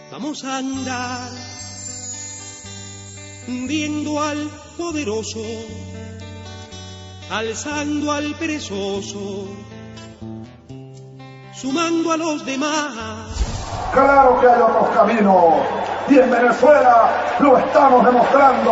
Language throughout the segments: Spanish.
Vamos a andar viendo al poderoso, alzando al perezoso, sumando a los demás. Claro que hay otros caminos, y en Venezuela lo estamos demostrando.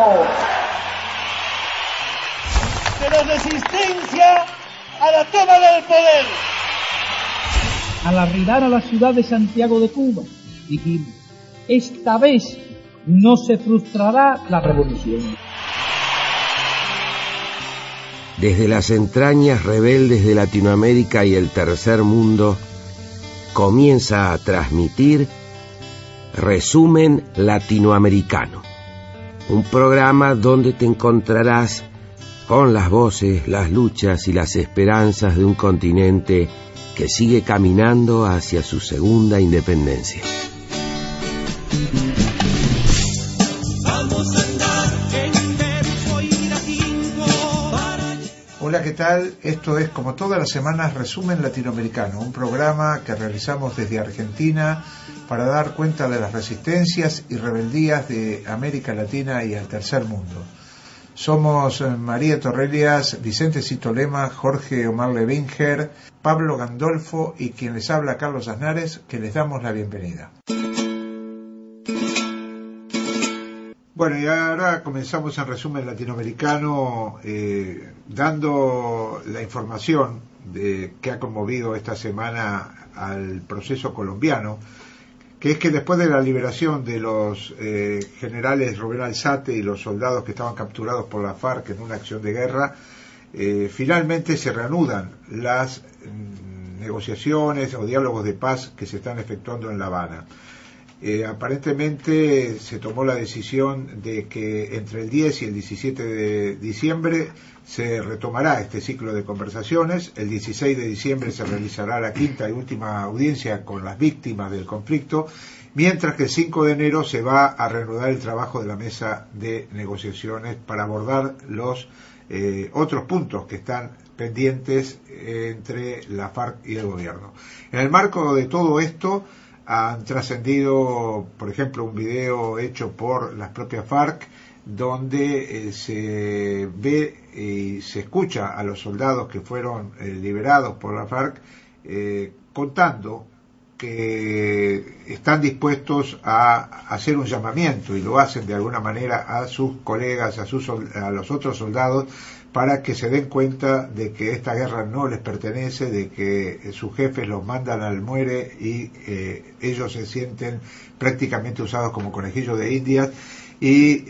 De la resistencia a la toma del poder. Al arribar a la ciudad de Santiago de Cuba, dijimos, esta vez no se frustrará la revolución. Desde las entrañas rebeldes de Latinoamérica y el tercer mundo, comienza a transmitir Resumen Latinoamericano, un programa donde te encontrarás con las voces, las luchas y las esperanzas de un continente que sigue caminando hacia su segunda independencia. Vamos a andar en verso y latín para... Hola, ¿qué tal? Esto es, como todas las semanas, Resumen Latinoamericano, un programa que realizamos desde Argentina para dar cuenta de las resistencias y rebeldías de América Latina y el tercer mundo. Somos María Torrelias, Vicente Citolema, Jorge Omar Levinger, Pablo Gandolfo y quien les habla, Carlos Aznares, que les damos la bienvenida. Bueno, y ahora comenzamos en Resumen Latinoamericano dando la información que ha conmovido esta semana al proceso colombiano, que es que después de la liberación de los generales Rubén Alzate y los soldados que estaban capturados por la FARC en una acción de guerra, finalmente se reanudan las negociaciones o diálogos de paz que se están efectuando en La Habana. Aparentemente se tomó la decisión de que entre el 10 y el 17 de diciembre se retomará este ciclo de conversaciones. El 16 de diciembre se realizará la quinta y última audiencia con las víctimas del conflicto, mientras que el 5 de enero se va a reanudar el trabajo de la mesa de negociaciones para abordar los otros puntos que están pendientes entre la FARC y el gobierno. En el marco de todo esto han trascendido, por ejemplo, un video hecho por las propias FARC donde se ve y se escucha a los soldados que fueron liberados por la FARC contando que están dispuestos a hacer un llamamiento, y lo hacen de alguna manera a sus colegas, a los otros soldados, para que se den cuenta de que esta guerra no les pertenece, de que sus jefes los mandan al muere y ellos se sienten prácticamente usados como conejillos de indias. Y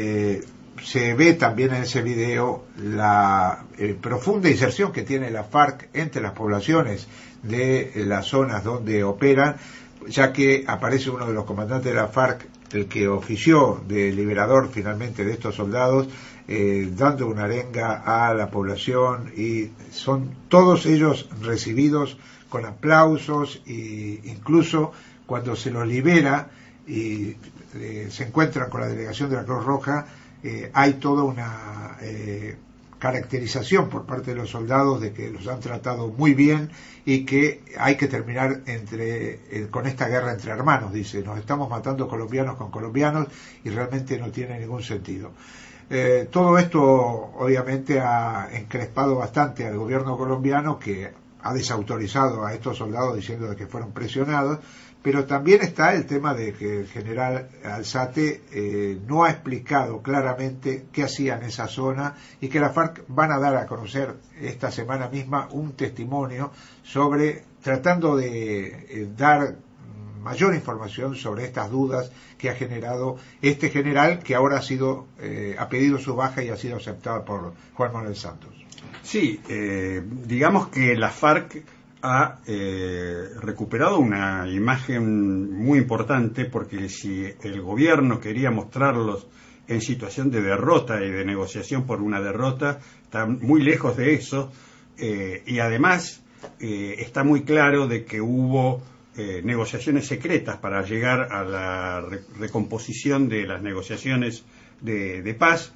se ve también en ese video la profunda inserción que tiene la FARC entre las poblaciones de las zonas donde operan, ya que aparece uno de los comandantes de la FARC, el que ofició de liberador finalmente de estos soldados, dando una arenga a la población, y son todos ellos recibidos con aplausos, e incluso cuando se los libera y se encuentran con la delegación de la Cruz Roja, hay toda una caracterización por parte de los soldados de que los han tratado muy bien y que hay que terminar con esta guerra entre hermanos. Dice, nos estamos matando colombianos con colombianos y realmente no tiene ningún sentido. Todo esto obviamente ha encrespado bastante al gobierno colombiano, que ha desautorizado a estos soldados diciendo de que fueron presionados, pero también está el tema de que el general Alzate no ha explicado claramente qué hacía en esa zona, y que la FARC van a dar a conocer esta semana misma un testimonio tratando de dar mayor información sobre estas dudas que ha generado este general, que ahora ha pedido su baja y ha sido aceptada por Juan Manuel Santos. Sí, digamos que la FARC ha recuperado una imagen muy importante, porque si el gobierno quería mostrarlos en situación de derrota y de negociación por una derrota, está muy lejos de eso, y además está muy claro de que hubo negociaciones secretas para llegar a la recomposición de las negociaciones de paz,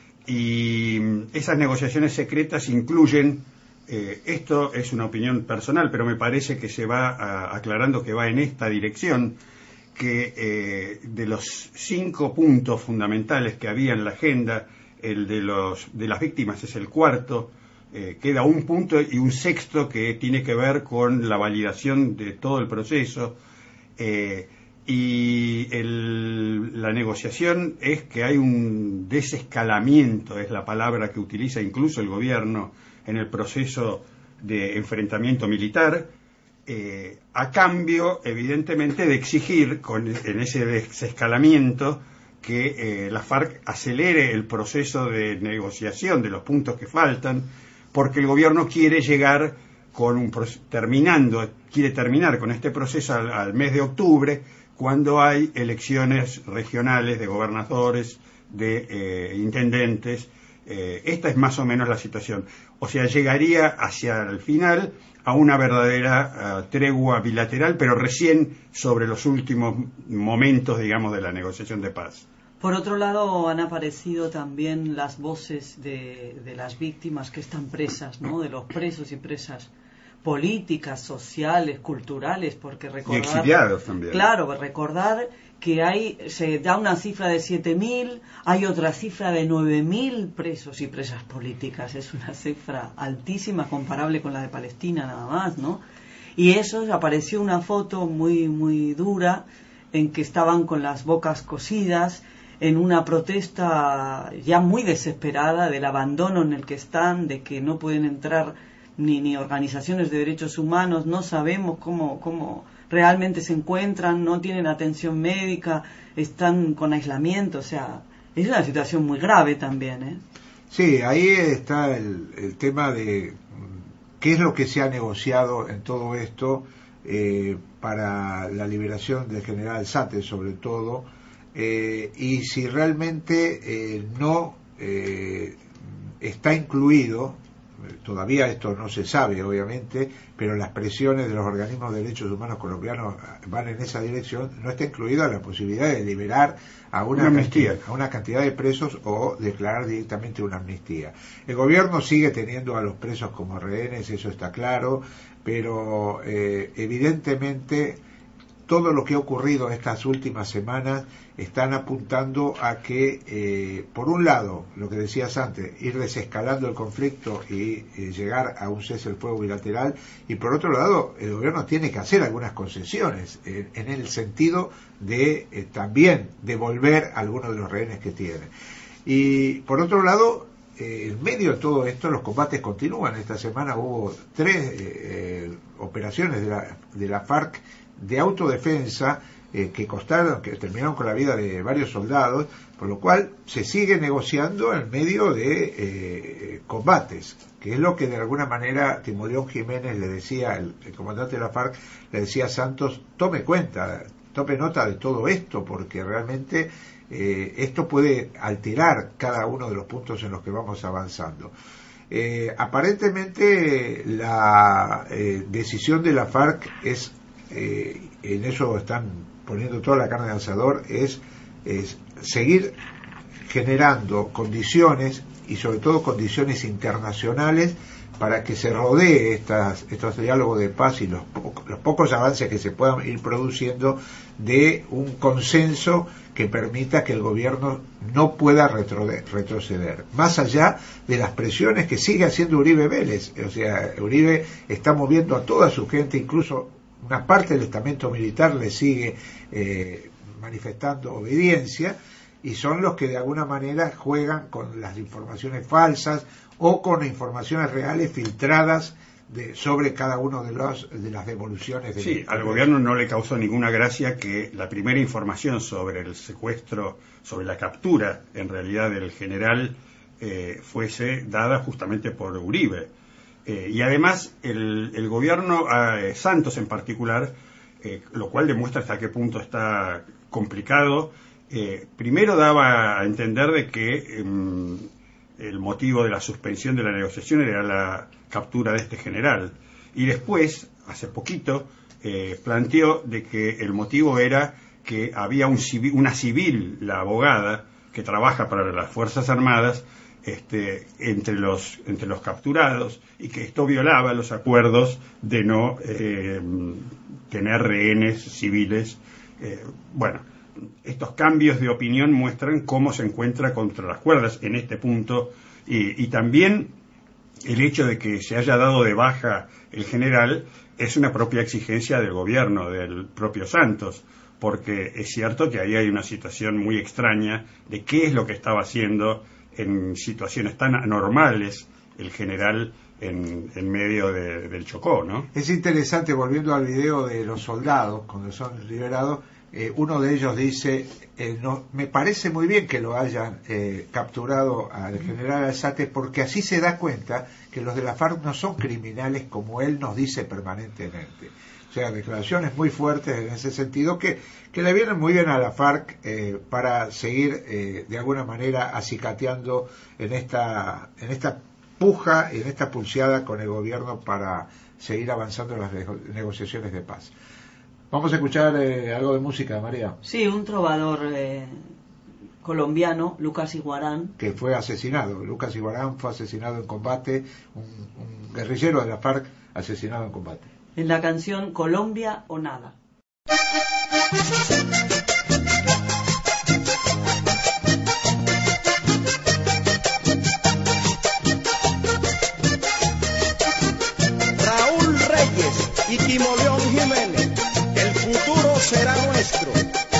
y esas negociaciones secretas incluyen, esto es una opinión personal, pero me parece que se va aclarando que va en esta dirección, que de los 5 puntos fundamentales que había en la agenda, el de las víctimas es el cuarto. Queda un punto y un sexto que tiene que ver con la validación de todo el proceso. La negociación es que hay un desescalamiento, es la palabra que utiliza incluso el gobierno en el proceso de enfrentamiento militar, a cambio, evidentemente, de exigir en ese desescalamiento que la FARC acelere el proceso de negociación de los puntos que faltan, porque el gobierno quiere llegar quiere terminar con este proceso al mes de octubre, cuando hay elecciones regionales de gobernadores, de intendentes. Esta es más o menos la situación. O sea, llegaría hacia el final a una verdadera tregua bilateral, pero recién sobre los últimos momentos, digamos, de la negociación de paz. Por otro lado, han aparecido también las voces de las víctimas que están presas, ¿no? De los presos y presas políticas, sociales, culturales, porque recordar... Y exiliados también. Claro, recordar que se da una cifra de 7.000, hay otra cifra de 9.000 presos y presas políticas. Es una cifra altísima, comparable con la de Palestina nada más, ¿no? Y eso, apareció una foto muy, muy dura, en que estaban con las bocas cosidas, en una protesta ya muy desesperada del abandono en el que están, de que no pueden entrar ni organizaciones de derechos humanos, no sabemos cómo realmente se encuentran, no tienen atención médica, están con aislamiento. O sea, es una situación muy grave también, ¿eh? Sí, ahí está el tema de qué es lo que se ha negociado en todo esto para la liberación del general Sater, sobre todo, y si realmente no está incluido. Todavía esto no se sabe, obviamente, pero las presiones de los organismos de derechos humanos colombianos van en esa dirección. No está incluida la posibilidad de liberar a una cantidad de presos o declarar directamente una amnistía. El gobierno sigue teniendo a los presos como rehenes, eso está claro, pero evidentemente todo lo que ha ocurrido estas últimas semanas están apuntando a que, por un lado, lo que decías antes, ir desescalando el conflicto y llegar a un cese del fuego bilateral, y por otro lado, el gobierno tiene que hacer algunas concesiones en el sentido de también devolver algunos de los rehenes que tiene. Y por otro lado, en medio de todo esto, los combates continúan. Esta semana hubo 3 operaciones de la FARC de autodefensa que terminaron con la vida de varios soldados, por lo cual se sigue negociando en medio de combates, que es lo que de alguna manera Timoleón Jiménez le decía, el comandante de la FARC, le decía a Santos: tome nota de todo esto, porque realmente esto puede alterar cada uno de los puntos en los que vamos avanzando. Aparentemente la decisión de la FARC es, en eso están poniendo toda la carne al asador, es seguir generando condiciones, y sobre todo condiciones internacionales, para que se rodee estos diálogos de paz y los pocos avances que se puedan ir produciendo, de un consenso que permita que el gobierno no pueda retroceder, más allá de las presiones que sigue haciendo Uribe Vélez. O sea, Uribe está moviendo a toda su gente, incluso una parte del estamento militar le sigue manifestando obediencia, y son los que de alguna manera juegan con las informaciones falsas o con informaciones reales filtradas sobre cada uno de las devoluciones. Sí, al gobierno no le causó ninguna gracia que la primera información sobre el secuestro, sobre la captura en realidad del general, fuese dada justamente por Uribe. Y además el gobierno, Santos en particular, lo cual demuestra hasta qué punto está complicado, primero daba a entender de que el motivo de la suspensión de la negociación era la captura de este general, y después, hace poquito, planteó de que el motivo era que había una civil, la abogada, que trabaja para las Fuerzas Armadas, entre los capturados, y que esto violaba los acuerdos de no tener rehenes civiles Bueno, estos cambios de opinión muestran cómo se encuentra contra las cuerdas en este punto, y también el hecho de que se haya dado de baja el general es una propia exigencia del gobierno, del propio Santos, porque es cierto que ahí hay una situación muy extraña de qué es lo que estaba haciendo en situaciones tan anormales el general en medio del Chocó, ¿no? Es interesante, volviendo al video de los soldados cuando son liberados, uno de ellos dice, no, me parece muy bien que lo hayan capturado al general Alzate, porque así se da cuenta que los de la FARC no son criminales como él nos dice permanentemente. O sea, declaraciones muy fuertes en ese sentido que le vienen muy bien a la FARC para seguir de alguna manera acicateando en esta puja y en esta pulseada con el gobierno para seguir avanzando en las negociaciones de paz. Vamos a escuchar algo de música, María. Sí, un trovador colombiano, Lucas Iguarán. Que fue asesinado. Lucas Iguarán fue asesinado en combate, un guerrillero de la FARC asesinado en combate. En la canción Colombia o Nada. Raúl Reyes y Timoleón Jiménez, el futuro será nuestro.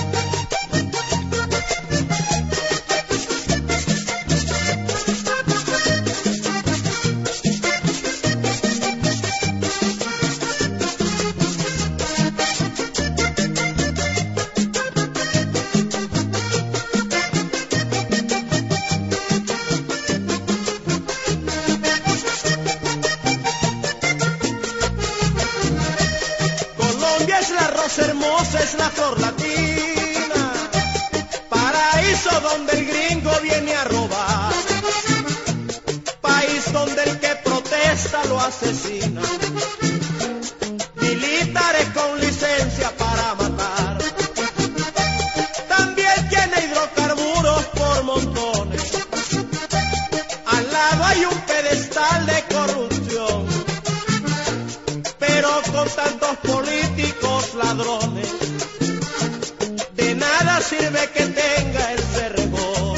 Hermosa es la flor latina, paraíso donde el gringo viene a robar, país donde el que protesta lo asesina, militares con licencia para matar, también tiene hidrocarburos por montones, al lado hay un pedestal de corrupción, pero con tantos políticos ladrones, de nada sirve que tenga el cerrejón.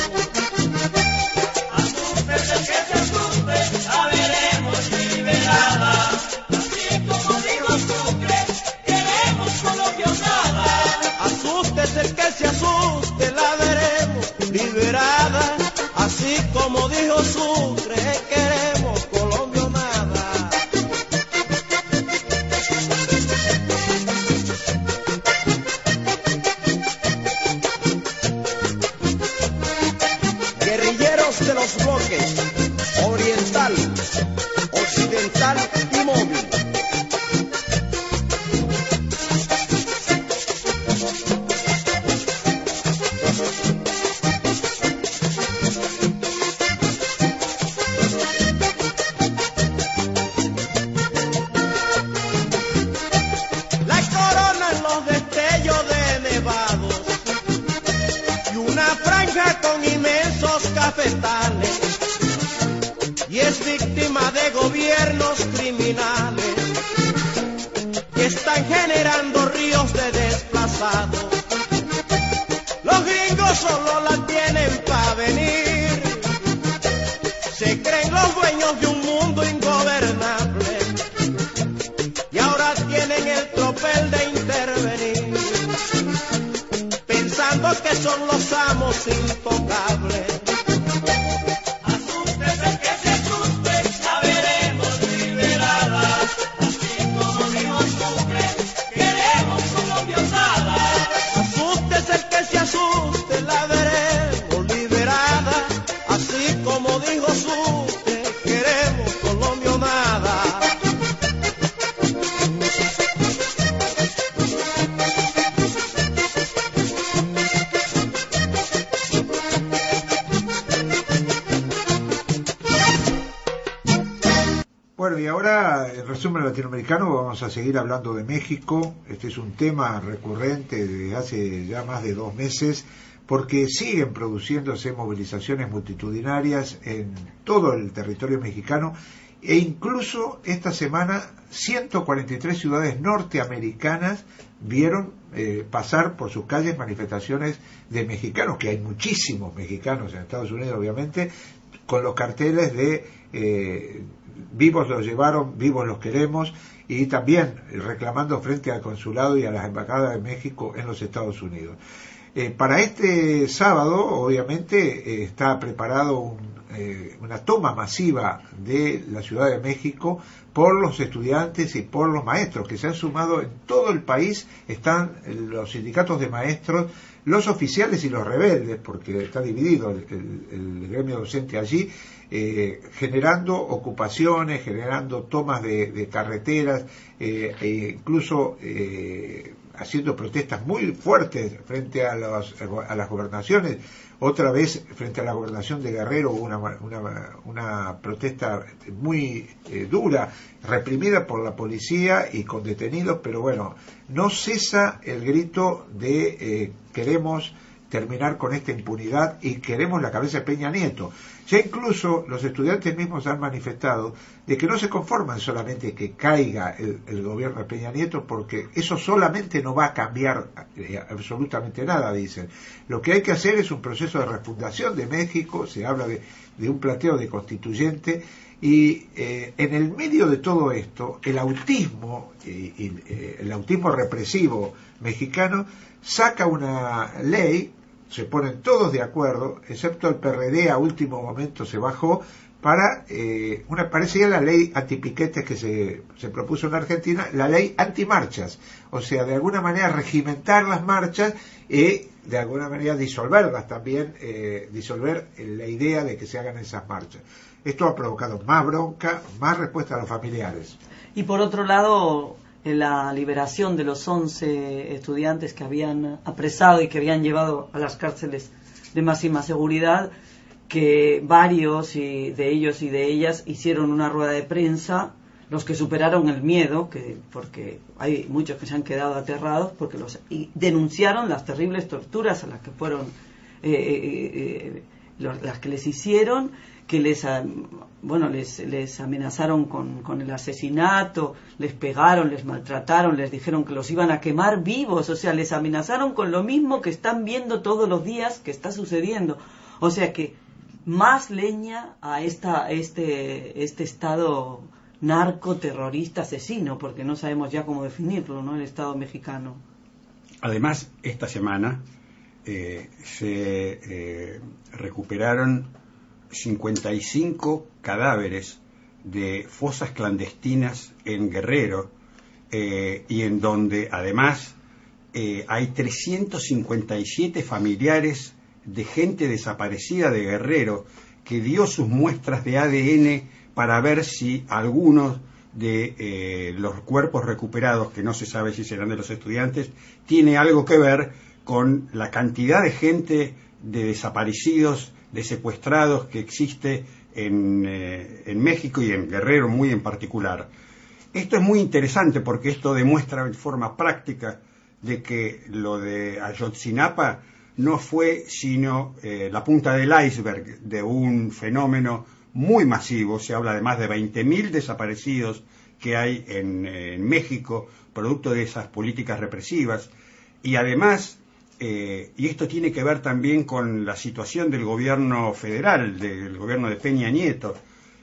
Asústese que se asuste, la veremos liberada, así como dijo Sucre, queremos colombianada. Asústese que se asuste, la veremos liberada, así como dijo Sucre, queremos colombianada. De los bloques oriental, occidental y móvil. La corona en los destellos de nevados y una franja con inmensos cafetales, y es víctima de gobiernos criminales que están generando ríos de desplazados. Los gringos solo la tienen para venir, se creen los dueños de un mundo ingobernable y ahora tienen el tropel de intervenir, pensando que son los amos intocables. Asústese que se asuste, la veremos liberada, así como dijo Sucre, queremos colombianada. Asústese que se asuste, la veremos liberada, así como dijo Sucre, queremos colombianada. Bueno, y ahora, en resumen latinoamericano, vamos a seguir hablando de México. Este es un tema recurrente desde hace ya más de 2 meses, porque siguen produciéndose movilizaciones multitudinarias en todo el territorio mexicano, e incluso esta semana 143 ciudades norteamericanas vieron pasar por sus calles manifestaciones de mexicanos, que hay muchísimos mexicanos en Estados Unidos, obviamente, con los carteles de vivos los llevaron, vivos los queremos, y también reclamando frente al consulado y a las embajadas de México en los Estados Unidos. Para este sábado, obviamente, está preparado una toma masiva de la Ciudad de México por los estudiantes y por los maestros que se han sumado en todo el país. Están los sindicatos de maestros, los oficiales y los rebeldes, porque está dividido el gremio docente allí, generando ocupaciones, generando tomas de carreteras, incluso haciendo protestas muy fuertes frente a las gobernaciones. Otra vez, frente a la gobernación de Guerrero, hubo una protesta muy dura, reprimida por la policía y con detenidos, pero bueno, no cesa el grito de queremos terminar con esta impunidad y queremos la cabeza de Peña Nieto. Ya incluso los estudiantes mismos han manifestado de que no se conforman solamente que caiga el gobierno de Peña Nieto, porque eso solamente no va a cambiar absolutamente nada, dicen. Lo que hay que hacer es un proceso de refundación de México, se habla de un planteo de constituyente, y en el medio de todo esto, el autismo represivo mexicano saca una ley, se ponen todos de acuerdo, excepto el PRD a último momento se bajó, para parecía la ley antipiquetes que se propuso en Argentina, la ley antimarchas, o sea, de alguna manera regimentar las marchas y de alguna manera disolverlas también, disolver la idea de que se hagan esas marchas. Esto ha provocado más bronca, más respuesta a los familiares. Y por otro lado, la liberación de los 11 estudiantes que habían apresado y que habían llevado a las cárceles de máxima seguridad, que varios de ellos y de ellas hicieron una rueda de prensa, los que superaron el miedo, porque hay muchos que se han quedado aterrados, porque y denunciaron las terribles torturas a las que fueron, las que les hicieron, que les amenazaron con el asesinato, les pegaron, les maltrataron, les dijeron que los iban a quemar vivos, o sea, les amenazaron con lo mismo que están viendo todos los días que está sucediendo. O sea que más leña a este estado narcoterrorista asesino, porque no sabemos ya cómo definirlo, ¿no? El Estado mexicano. Además, esta semana se recuperaron 55 cadáveres de fosas clandestinas en Guerrero, y en donde además hay 357 familiares de gente desaparecida de Guerrero que dio sus muestras de ADN para ver si algunos de los cuerpos recuperados, que no se sabe si serán de los estudiantes, tiene algo que ver con la cantidad de gente de desaparecidos, de secuestrados que existe en México y en Guerrero muy en particular. Esto es muy interesante porque esto demuestra en forma práctica de que lo de Ayotzinapa no fue sino la punta del iceberg de un fenómeno muy masivo. Se habla de más de 20.000 desaparecidos que hay en México, producto de esas políticas represivas, y además, y esto tiene que ver también con la situación del gobierno federal, del gobierno de Peña Nieto.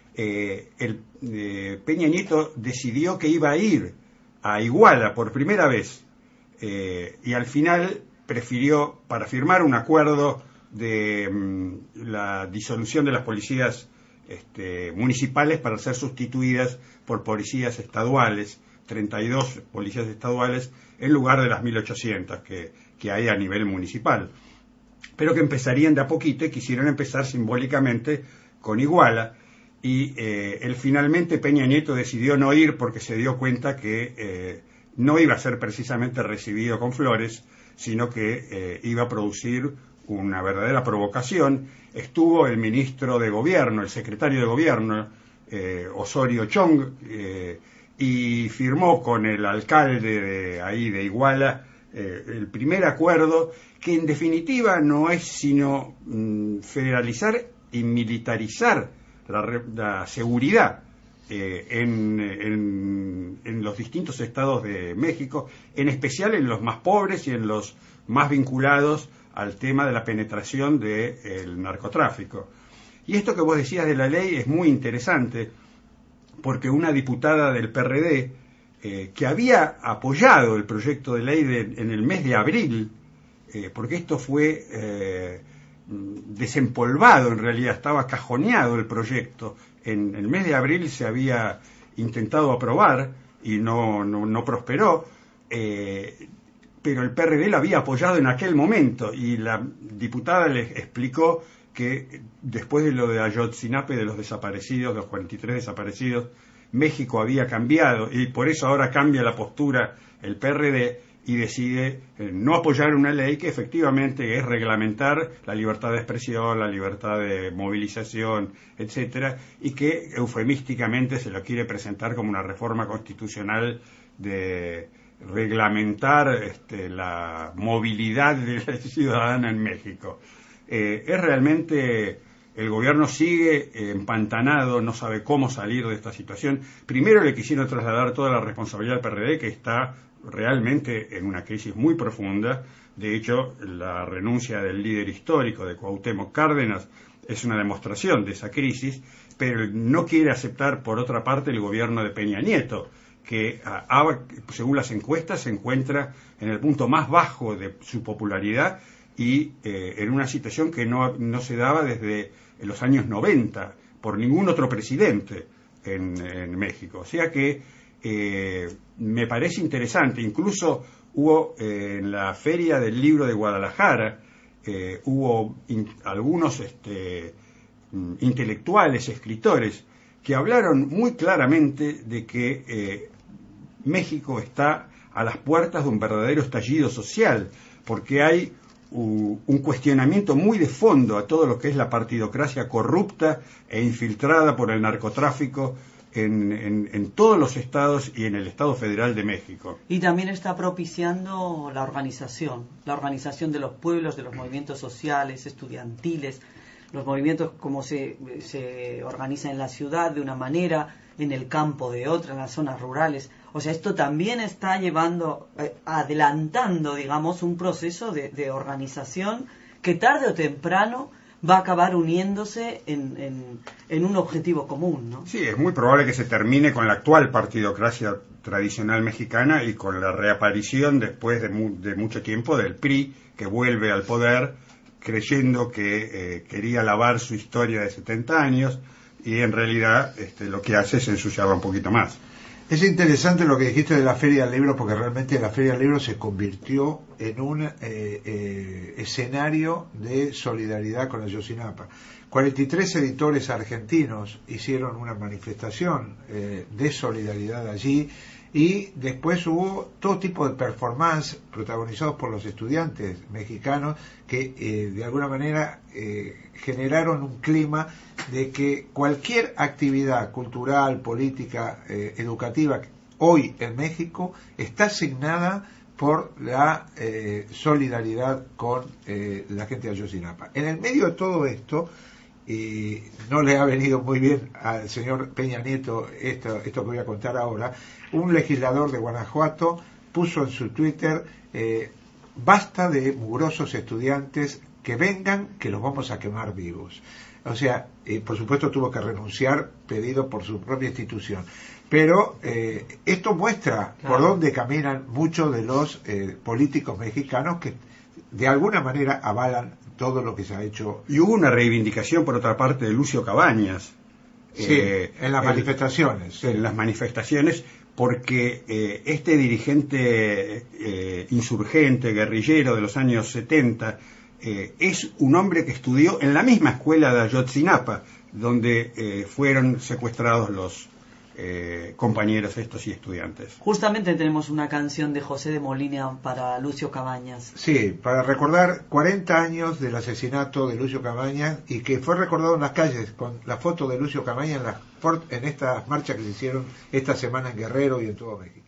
Peña Nieto decidió que iba a ir a Iguala por primera vez, y al final prefirió, para firmar un acuerdo de la disolución de las policías municipales para ser sustituidas por policías estaduales, 32 policías estaduales en lugar de las 1.800 que hay a nivel municipal, pero que empezarían de a poquito y quisieron empezar simbólicamente con Iguala, y finalmente Peña Nieto decidió no ir porque se dio cuenta que no iba a ser precisamente recibido con flores, sino que iba a producir una verdadera provocación. Estuvo el ministro de Gobierno, el secretario de Gobierno, Osorio Chong, y firmó con el alcalde de Iguala el primer acuerdo, que en definitiva no es sino federalizar y militarizar la seguridad en los distintos estados de México, en especial en los más pobres y en los más vinculados al tema de la penetración del narcotráfico. Y esto que vos decías de la ley es muy interesante, porque una diputada del PRD, que había apoyado el proyecto de ley en el mes de abril, porque esto fue desempolvado, en realidad estaba cajoneado el proyecto, en el mes de abril se había intentado aprobar y no prosperó, pero el PRD lo había apoyado en aquel momento, y la diputada les explicó que después de lo de Ayotzinapa, de los desaparecidos, los 43 desaparecidos, México había cambiado, y por eso ahora cambia la postura el PRD y decide no apoyar una ley que efectivamente es reglamentar la libertad de expresión, la libertad de movilización, etcétera, y que eufemísticamente se lo quiere presentar como una reforma constitucional de reglamentar la movilidad de la ciudadana en México. Es realmente, el gobierno sigue empantanado, no sabe cómo salir de esta situación. Primero le quisieron trasladar toda la responsabilidad al PRD, que está realmente en una crisis muy profunda. De hecho, la renuncia del líder histórico de Cuauhtémoc Cárdenas es una demostración de esa crisis, pero no quiere aceptar, por otra parte, el gobierno de Peña Nieto, que según las encuestas se encuentra en el punto más bajo de su popularidad y en una situación que no se daba desde los años 90 por ningún otro presidente en México. O sea que me parece interesante. Incluso hubo en la Feria del Libro de Guadalajara, hubo algunos intelectuales, escritores, que hablaron muy claramente de que México está a las puertas de un verdadero estallido social, porque hay un cuestionamiento muy de fondo a todo lo que es la partidocracia corrupta e infiltrada por el narcotráfico en todos los estados y en el Estado Federal de México. Y también está propiciando la organización de los pueblos, de los movimientos sociales, estudiantiles, los movimientos como se organizan en la ciudad de una manera, en el campo de otra, en las zonas rurales. O sea, esto también está adelantando, digamos, un proceso de organización que tarde o temprano va a acabar uniéndose en un objetivo común, ¿no? Sí, es muy probable que se termine con la actual partidocracia tradicional mexicana y con la reaparición después de mucho tiempo del PRI, que vuelve al poder creyendo que quería lavar su historia de 70 años y en realidad lo que hace es ensuciarla un poquito más. Es interesante lo que dijiste de la Feria del Libro, porque realmente la Feria del Libro se convirtió en un escenario de solidaridad con Ayotzinapa. 43 editores argentinos hicieron una manifestación de solidaridad allí, y después hubo todo tipo de performance protagonizados por los estudiantes mexicanos que de alguna manera generaron un clima de que cualquier actividad cultural, política, educativa hoy en México está asignada por la solidaridad con la gente de Ayotzinapa. En el medio de todo esto, y no le ha venido muy bien al señor Peña Nieto esto que voy a contar ahora, un legislador de Guanajuato puso en su Twitter: basta de mugrosos estudiantes, que vengan, que los vamos a quemar vivos. O sea, por supuesto tuvo que renunciar, pedido por su propia institución. Pero esto muestra por dónde caminan muchos de los políticos mexicanos que de alguna manera avalan todo lo que se ha hecho. Y hubo una reivindicación, por otra parte, de Lucio Cabañas. Sí, en las manifestaciones. En las manifestaciones, porque este dirigente insurgente, guerrillero de los años 70, es un hombre que estudió en la misma escuela de Ayotzinapa, donde fueron secuestrados los compañeros estos y estudiantes. Justamente tenemos una canción de José de Molina para Lucio Cabañas. Sí, para recordar 40 años del asesinato de Lucio Cabañas, y que fue recordado en las calles con la foto de Lucio Cabañas en estas marchas que se hicieron esta semana en Guerrero y en todo México.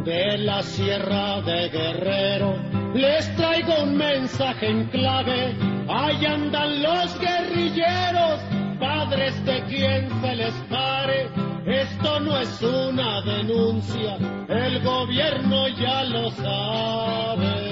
De la Sierra de Guerrero les traigo un mensaje en clave. Ahí andan los guerrilleros, padres de quien se les pare. Esto no es una denuncia, el gobierno ya lo sabe.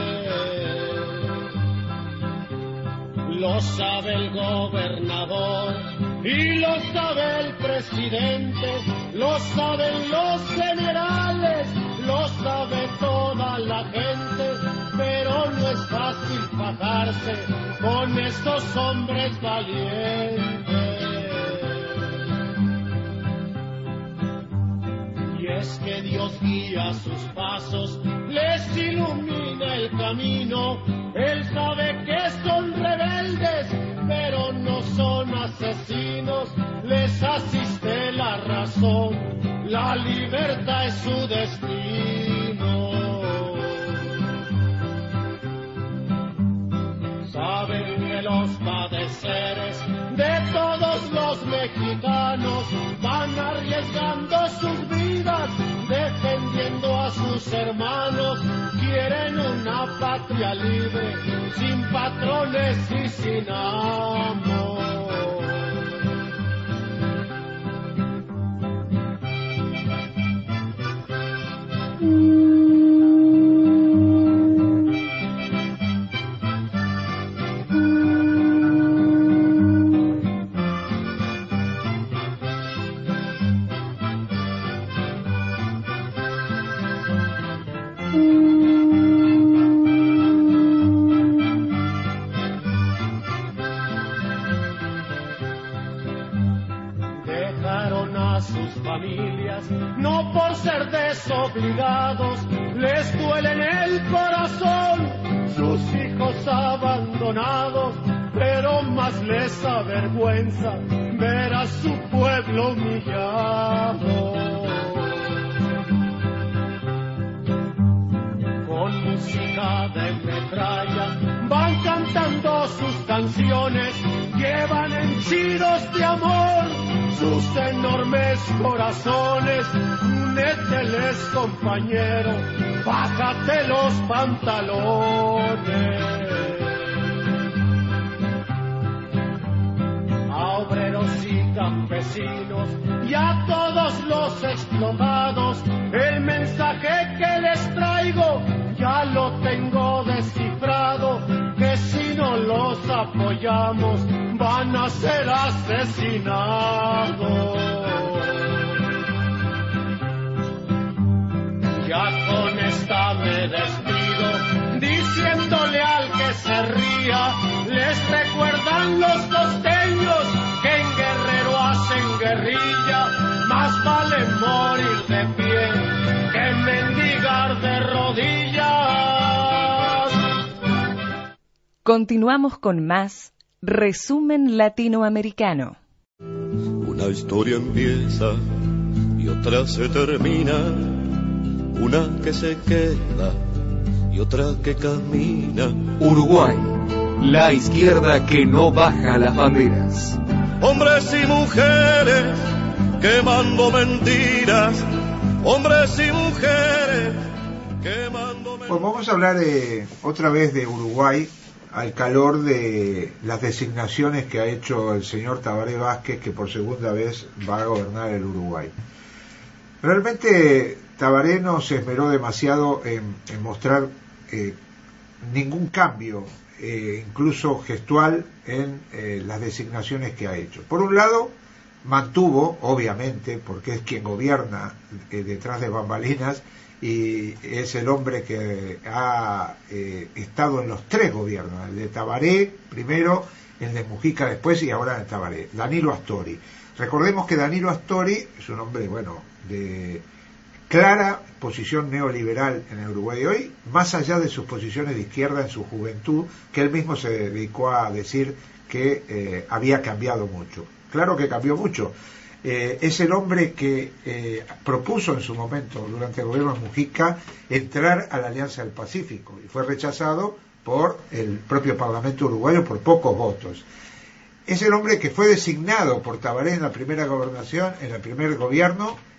Lo sabe el gobernador y lo sabe el presidente, lo saben los generales, lo sabe toda la gente, pero no es fácil fajarse con estos hombres valientes. Y es que Dios guía sus pasos, les ilumina el camino. Él sabe que son rebeldes, pero no son asesinos. Les asiste la razón, la libertad es su destino. Saben que los padeceres de todos los mexicanos van arriesgando sus vidas, defendiendo a sus hermanos. Quieren una patria libre, sin patrones y sin amos. No por ser desobligados, les duele en el corazón sus hijos abandonados, pero más les avergüenza ver a su pueblo humillado. Con música de metralla van cantando sus canciones, llevan henchidos de amor sus enormes corazones. Úneteles, compañero, bájate los pantalones. A obreros y campesinos y a todos los explotados, el mensaje que les traigo ya lo tengo descifrado, que si no los apoyamos van a ser asesinados. Ya con esta me despido, diciéndole al que se ría, les recuerdan los costeños que en Guerrero hacen guerrilla, más vale morir de pie que mendigar de rodillas. Continuamos con más Resumen Latinoamericano. Una historia empieza y otra se termina, una que se queda y otra que camina. Uruguay, la izquierda que no baja las banderas. Hombres y mujeres quemando mentiras, hombres y mujeres quemando mentiras. Pues vamos a hablar otra vez de Uruguay, al calor de las designaciones que ha hecho el señor Tabaré Vázquez, que por segunda vez va a gobernar el Uruguay. Realmente Tabaré no se esmeró demasiado en mostrar ningún cambio, incluso gestual, en las designaciones que ha hecho. Por un lado, mantuvo, obviamente, porque es quien gobierna detrás de bambalinas, y es el hombre que ha estado en los tres gobiernos, el de Tabaré primero, el de Mujica después y ahora el de Tabaré, Danilo Astori. Recordemos que Danilo Astori es un hombre, bueno, de clara posición neoliberal en el Uruguay hoy, más allá de sus posiciones de izquierda en su juventud, que él mismo se dedicó a decir que había cambiado mucho. Claro que cambió mucho. Es el hombre que propuso en su momento, durante el gobierno de Mujica, entrar a la Alianza del Pacífico, y fue rechazado por el propio Parlamento uruguayo por pocos votos. Es el hombre que fue designado por Tabaré en la primera gobernación, en el primer gobierno,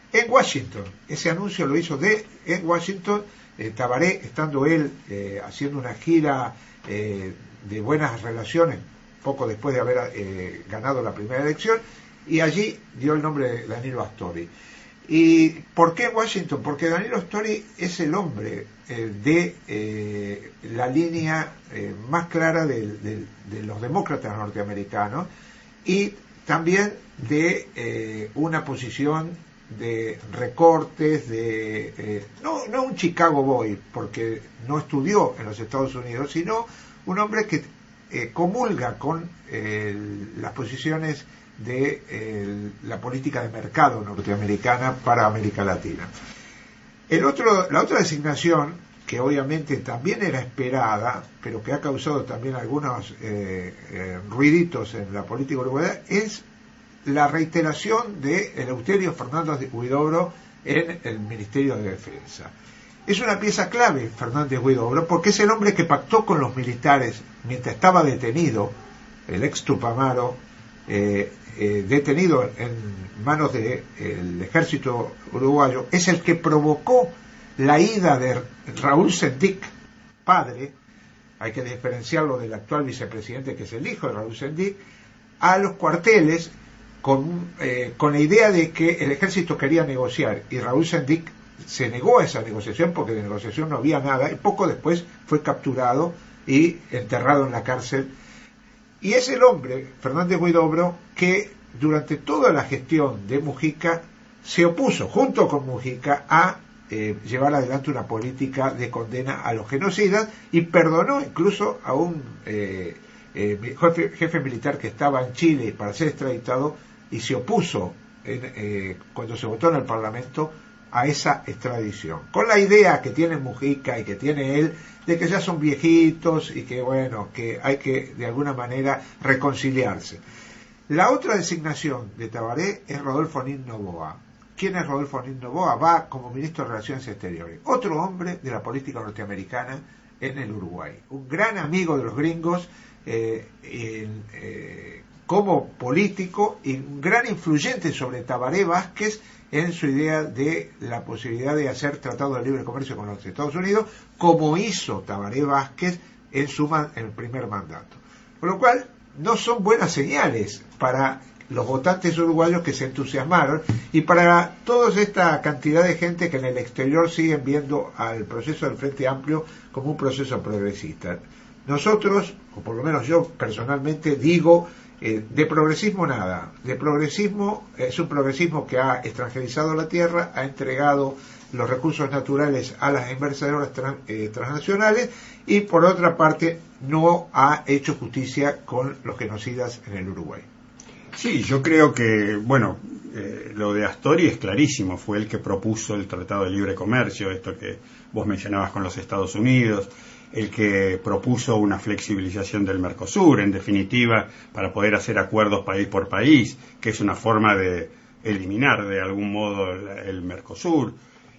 en Washington. Ese anuncio lo hizo en Washington, Tabaré, estando él haciendo una gira de buenas relaciones, poco después de haber ganado la primera elección, y allí dio el nombre de Danilo Astori. ¿Y por qué Washington? Porque Danilo Astori es el hombre de la línea más clara de los demócratas norteamericanos, y también de una posición de recortes, no un Chicago Boy, porque no estudió en los Estados Unidos, sino un hombre que comulga con las posiciones de la política de mercado norteamericana para América Latina. La otra designación, que obviamente también era esperada, pero que ha causado también algunos ruiditos en la política uruguaya, es la reiteración de Eleuterio Fernández Huidobro en el Ministerio de Defensa. Es una pieza clave Fernández Huidobro, porque es el hombre que pactó con los militares mientras estaba detenido, el ex Tupamaro, detenido en manos del ejército uruguayo. Es el que provocó la ida de Raúl Sendic, padre, hay que diferenciarlo del actual vicepresidente, que es el hijo de Raúl Sendic, a los cuarteles con la idea de que el ejército quería negociar, y Raúl Sendic se negó a esa negociación, porque de negociación no había nada, y poco después fue capturado y enterrado en la cárcel. Y es el hombre, Fernández Huidobro, que durante toda la gestión de Mujica se opuso, junto con Mujica, a llevar adelante una política de condena a los genocidas, y perdonó incluso a un jefe militar que estaba en Chile para ser extraditado, y se opuso cuando se votó en el Parlamento a esa extradición, con la idea que tiene Mujica y que tiene él de que ya son viejitos y que bueno, que hay que de alguna manera reconciliarse. La otra designación de Tabaré es Rodolfo Nin Noboa. ¿Quién es Rodolfo Nin Noboa? Va como ministro de Relaciones Exteriores, otro hombre de la política norteamericana en el Uruguay, un gran amigo de los gringos como político, y un gran influyente sobre Tabaré Vázquez en su idea de la posibilidad de hacer tratados de libre comercio con los Estados Unidos, como hizo Tabaré Vázquez en el primer mandato. Por lo cual, no son buenas señales para los votantes uruguayos que se entusiasmaron, y para toda esta cantidad de gente que en el exterior siguen viendo al proceso del Frente Amplio como un proceso progresista. Nosotros, o por lo menos yo personalmente, digo, de progresismo nada. De progresismo es un progresismo que ha extranjerizado la tierra, ha entregado los recursos naturales a las inversiones transnacionales, y por otra parte no ha hecho justicia con los genocidas en el Uruguay. Sí, yo creo que, bueno, lo de Astori es clarísimo, fue el que propuso el Tratado de Libre Comercio, esto que vos mencionabas con los Estados Unidos, el que propuso una flexibilización del Mercosur, en definitiva, para poder hacer acuerdos país por país, que es una forma de eliminar de algún modo el Mercosur.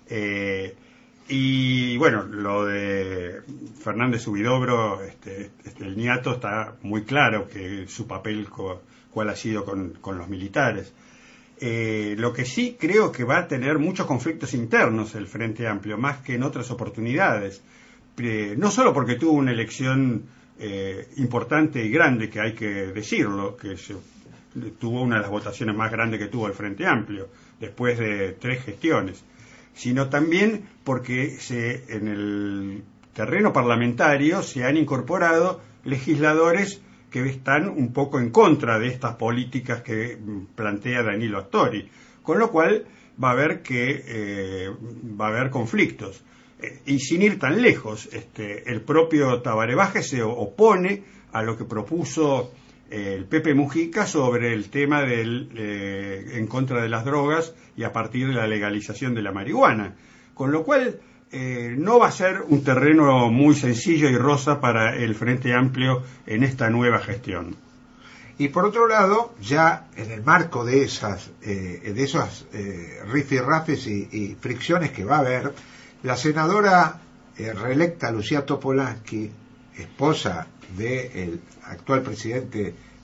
Y bueno, lo de Fernández Huidobro, el niato, está muy claro que su papel cuál ha sido con los militares. Lo que sí creo que va a tener muchos conflictos internos el Frente Amplio, más que en otras oportunidades. No solo porque tuvo una elección importante y grande, que hay que decirlo, que tuvo una de las votaciones más grandes que tuvo el Frente Amplio, después de 3 gestiones, sino también porque en el terreno parlamentario se han incorporado legisladores que están un poco en contra de estas políticas que plantea Danilo Astori, con lo cual va a haber conflictos. Y sin ir tan lejos, el propio Tabaré Vázquez se opone a lo que propuso el Pepe Mujica sobre el tema en contra de las drogas y a partir de la legalización de la marihuana, con lo cual no va a ser un terreno muy sencillo y rosa para el Frente Amplio en esta nueva gestión. Y por otro lado, ya en el marco de esos rifirrafes y fricciones que va a haber, la senadora reelecta Lucía Topolansky, esposa del actual presidente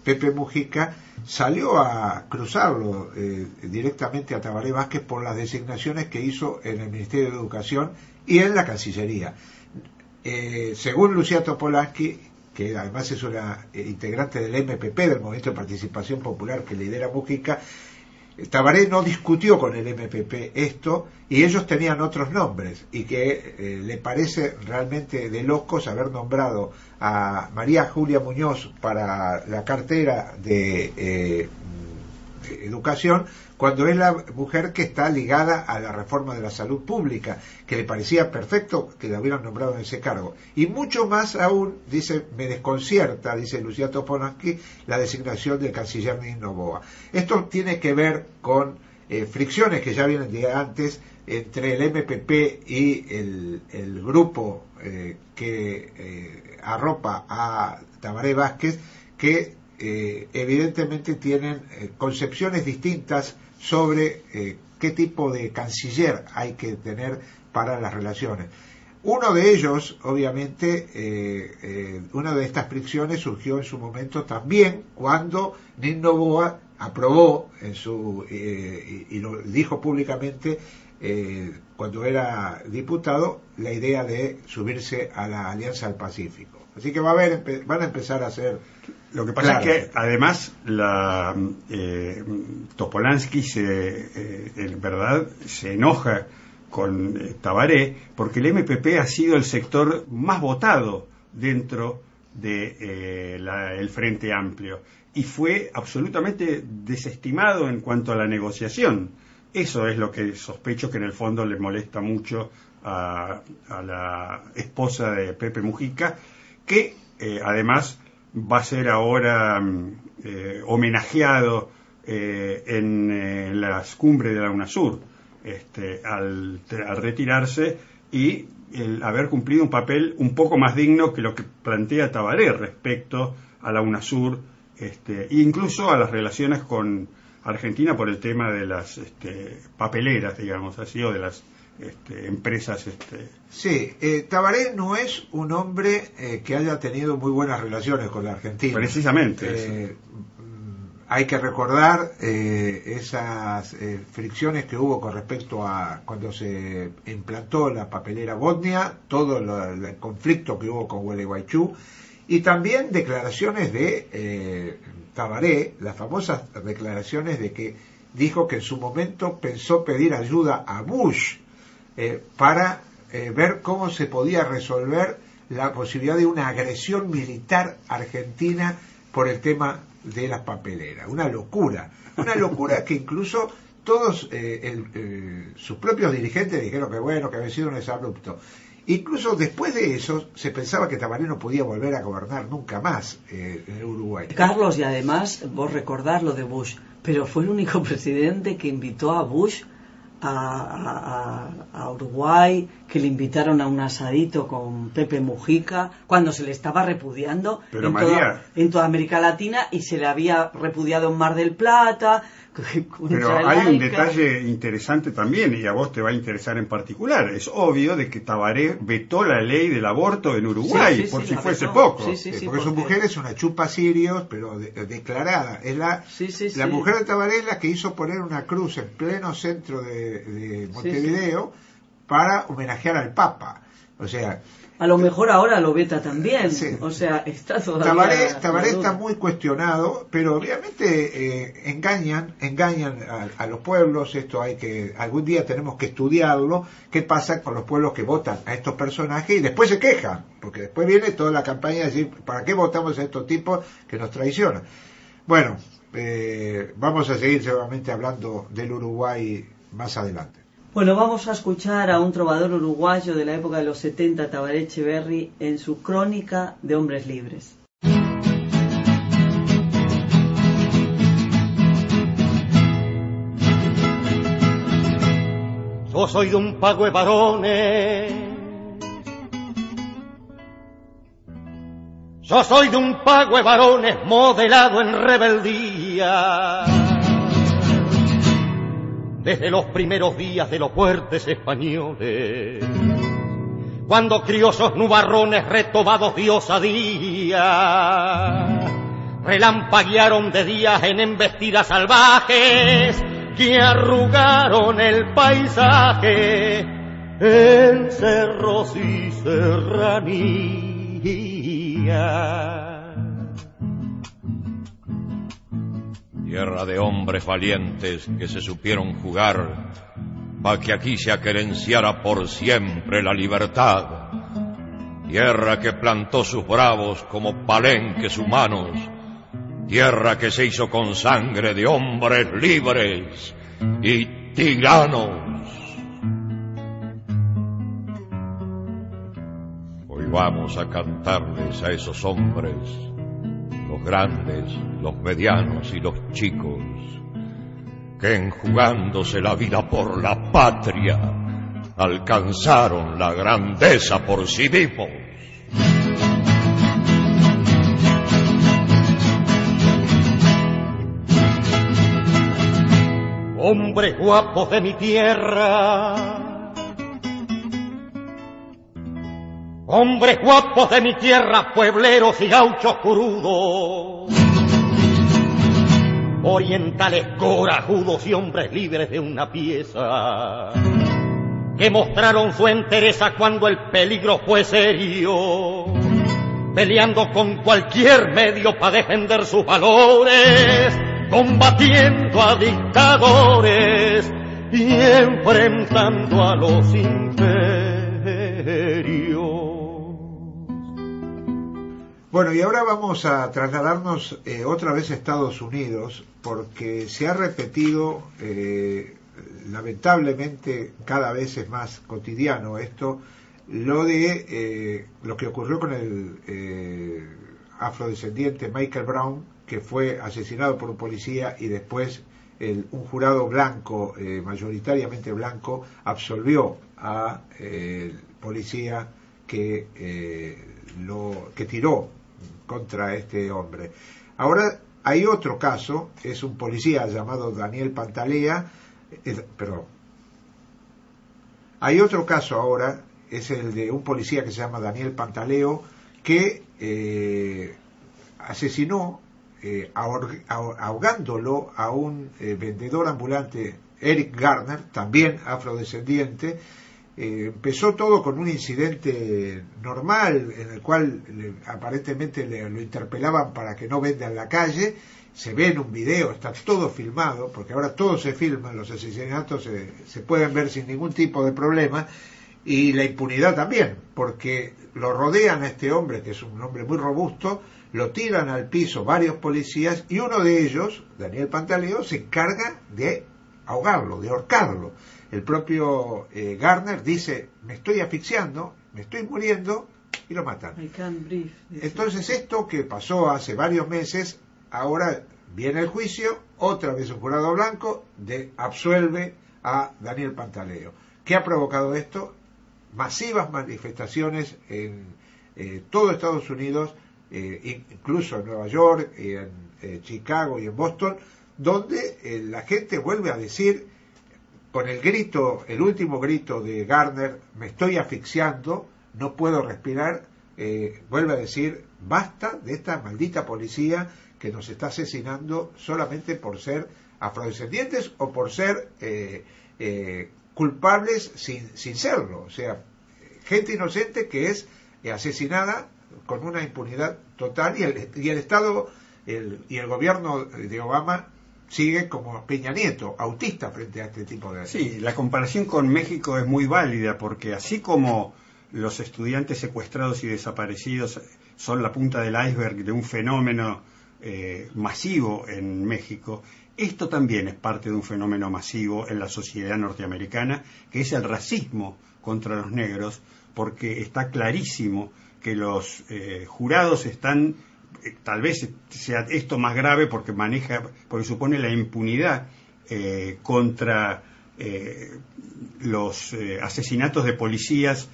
Pepe Mujica salió a cruzarlo directamente a Tabaré Vázquez por las designaciones que hizo en el Ministerio de Educación y en la Cancillería. Según Lucía Topolansky, que además es una integrante del MPP, del Movimiento de Participación Popular que lidera Mujica, Tabaré no discutió con el MPP esto y ellos tenían otros nombres y que le parece realmente de locos haber nombrado a María Julia Muñoz para la cartera de Educación cuando es la mujer que está ligada a la reforma de la salud pública, que le parecía perfecto que la hubieran nombrado en ese cargo. Y mucho más aún, dice, me desconcierta, dice Lucía Topolansky, la designación del canciller Nin Noboa. Esto tiene que ver con fricciones que ya vienen de antes entre el MPP y el grupo que arropa a Tabaré Vázquez, que evidentemente tienen concepciones distintas sobre qué tipo de canciller hay que tener para las relaciones. Uno de ellos, obviamente, una de estas fricciones surgió en su momento también cuando Nin Noboa aprobó y lo dijo públicamente cuando era diputado, la idea de subirse a la Alianza del Pacífico. Así que van a empezar a hacer. Lo que pasa es que además Topolansky en verdad se enoja con Tabaré porque el MPP ha sido el sector más votado dentro de el Frente Amplio y fue absolutamente desestimado en cuanto a la negociación. Eso es lo que sospecho que en el fondo le molesta mucho a la esposa de Pepe Mujica, que además va a ser ahora homenajeado en las cumbres de la UNASUR al retirarse y el haber cumplido un papel un poco más digno que lo que plantea Tabaré respecto a la UNASUR e incluso a las relaciones con Argentina por el tema de las papeleras, digamos así, o de las empresas. Sí, Tabaré no es un hombre que haya tenido muy buenas relaciones con la Argentina. Precisamente. Hay que recordar esas fricciones que hubo con respecto a cuando se implantó la papelera Botnia, todo el conflicto que hubo con Gualeguaychú, y también declaraciones de Tabaré, las famosas declaraciones de que dijo que en su momento pensó pedir ayuda a Bush para ver cómo se podía resolver la posibilidad de una agresión militar argentina por el tema de las papeleras. Una locura que incluso todos sus propios dirigentes dijeron que bueno, que había sido un exabrupto. Incluso después de eso se pensaba que Tabaré no podía volver a gobernar nunca más en Uruguay. Carlos, y además vos recordás lo de Bush, pero fue el único presidente que invitó a Bush a Uruguay, que le invitaron a un asadito con Pepe Mujica cuando se le estaba repudiando en toda América Latina, y se le había repudiado en Mar del Plata. Pero hay un detalle interesante también, y a vos te va a interesar en particular. Es obvio de que Tabaré vetó la ley del aborto en Uruguay, por si fuese poco. Porque su mujer es una chupa sirios, pero declarada. Es la mujer de Tabaré es la que hizo poner una cruz en pleno centro de Montevideo para homenajear al Papa. O sea, a lo mejor ahora lo veta también. O sea, está todavía. Tabaré está muy cuestionado, pero obviamente engañan a los pueblos. Esto algún día tenemos que estudiarlo. ¿Qué pasa con los pueblos que votan a estos personajes y después se quejan? Porque después viene toda la campaña de decir, ¿para qué votamos a estos tipos que nos traicionan? Bueno, vamos a seguir seguramente hablando del Uruguay más adelante. Bueno, vamos a escuchar a un trovador uruguayo de la época de los 70, Tabaré Echeverri, en su crónica de Hombres Libres. Yo soy de un pago de varones, yo soy de un pago de varones modelado en rebeldía. Desde los primeros días de los fuertes españoles, cuando criosos nubarrones retomados de osadía relampaguearon de día en embestidas salvajes que arrugaron el paisaje en cerros y serranías. Tierra de hombres valientes que se supieron jugar pa' que aquí se aquerenciara por siempre la libertad. Tierra que plantó sus bravos como palenques humanos, tierra que se hizo con sangre de hombres libres y tiranos. Hoy vamos a cantarles a esos hombres, los grandes, los medianos y los chicos, que enjugándose la vida por la patria, alcanzaron la grandeza por sí mismos. Hombres guapos de mi tierra, hombres guapos de mi tierra, puebleros y gauchos curudos, orientales corajudos y hombres libres de una pieza, que mostraron su entereza cuando el peligro fue serio, peleando con cualquier medio para defender sus valores, combatiendo a dictadores y enfrentando a los imperios. Bueno, y ahora vamos a trasladarnos otra vez a Estados Unidos, porque se ha repetido, lamentablemente cada vez es más cotidiano esto, lo que ocurrió con el afrodescendiente Michael Brown, que fue asesinado por un policía y después un jurado blanco, mayoritariamente blanco, absolvió a el policía que tiró contra este hombre. Ahora hay otro caso, es un policía llamado Daniel Pantaleo, hay otro caso ahora, es el de un policía que se llama Daniel Pantaleo, que asesinó ahogándolo a un vendedor ambulante, Eric Garner, también afrodescendiente. Empezó todo con un incidente normal en el cual aparentemente lo interpelaban para que no venda en la calle. Se ve en un video, está todo filmado, porque ahora todo se filma, los asesinatos se pueden ver sin ningún tipo de problema, y la impunidad también, porque lo rodean a este hombre, que es un hombre muy robusto, lo tiran al piso varios policías, y uno de ellos, Daniel Pantaleo, se encarga de ahogarlo, de ahorcarlo. El propio Garner dice, me estoy asfixiando, me estoy muriendo, y lo matan. I can't breathe, entonces esto que pasó hace varios meses, ahora viene el juicio, otra vez un jurado blanco absuelve a Daniel Pantaleo. ¿Qué ha provocado esto? Masivas manifestaciones en todo Estados Unidos, incluso en Nueva York, en Chicago y en Boston, donde la gente vuelve a decir, con el último grito de Garner, me estoy asfixiando, no puedo respirar, vuelve a decir, basta de esta maldita policía que nos está asesinando solamente por ser afrodescendientes o por ser culpables sin serlo. O sea, gente inocente que es asesinada con una impunidad total, y el Estado y el gobierno de Obama sigue como Peña Nieto, autista frente a este tipo de... Sí, la comparación con México es muy válida, porque así como los estudiantes secuestrados y desaparecidos son la punta del iceberg de un fenómeno masivo en México, esto también es parte de un fenómeno masivo en la sociedad norteamericana, que es el racismo contra los negros, porque está clarísimo que los jurados están, tal vez sea esto más grave porque supone la impunidad contra los asesinatos de policías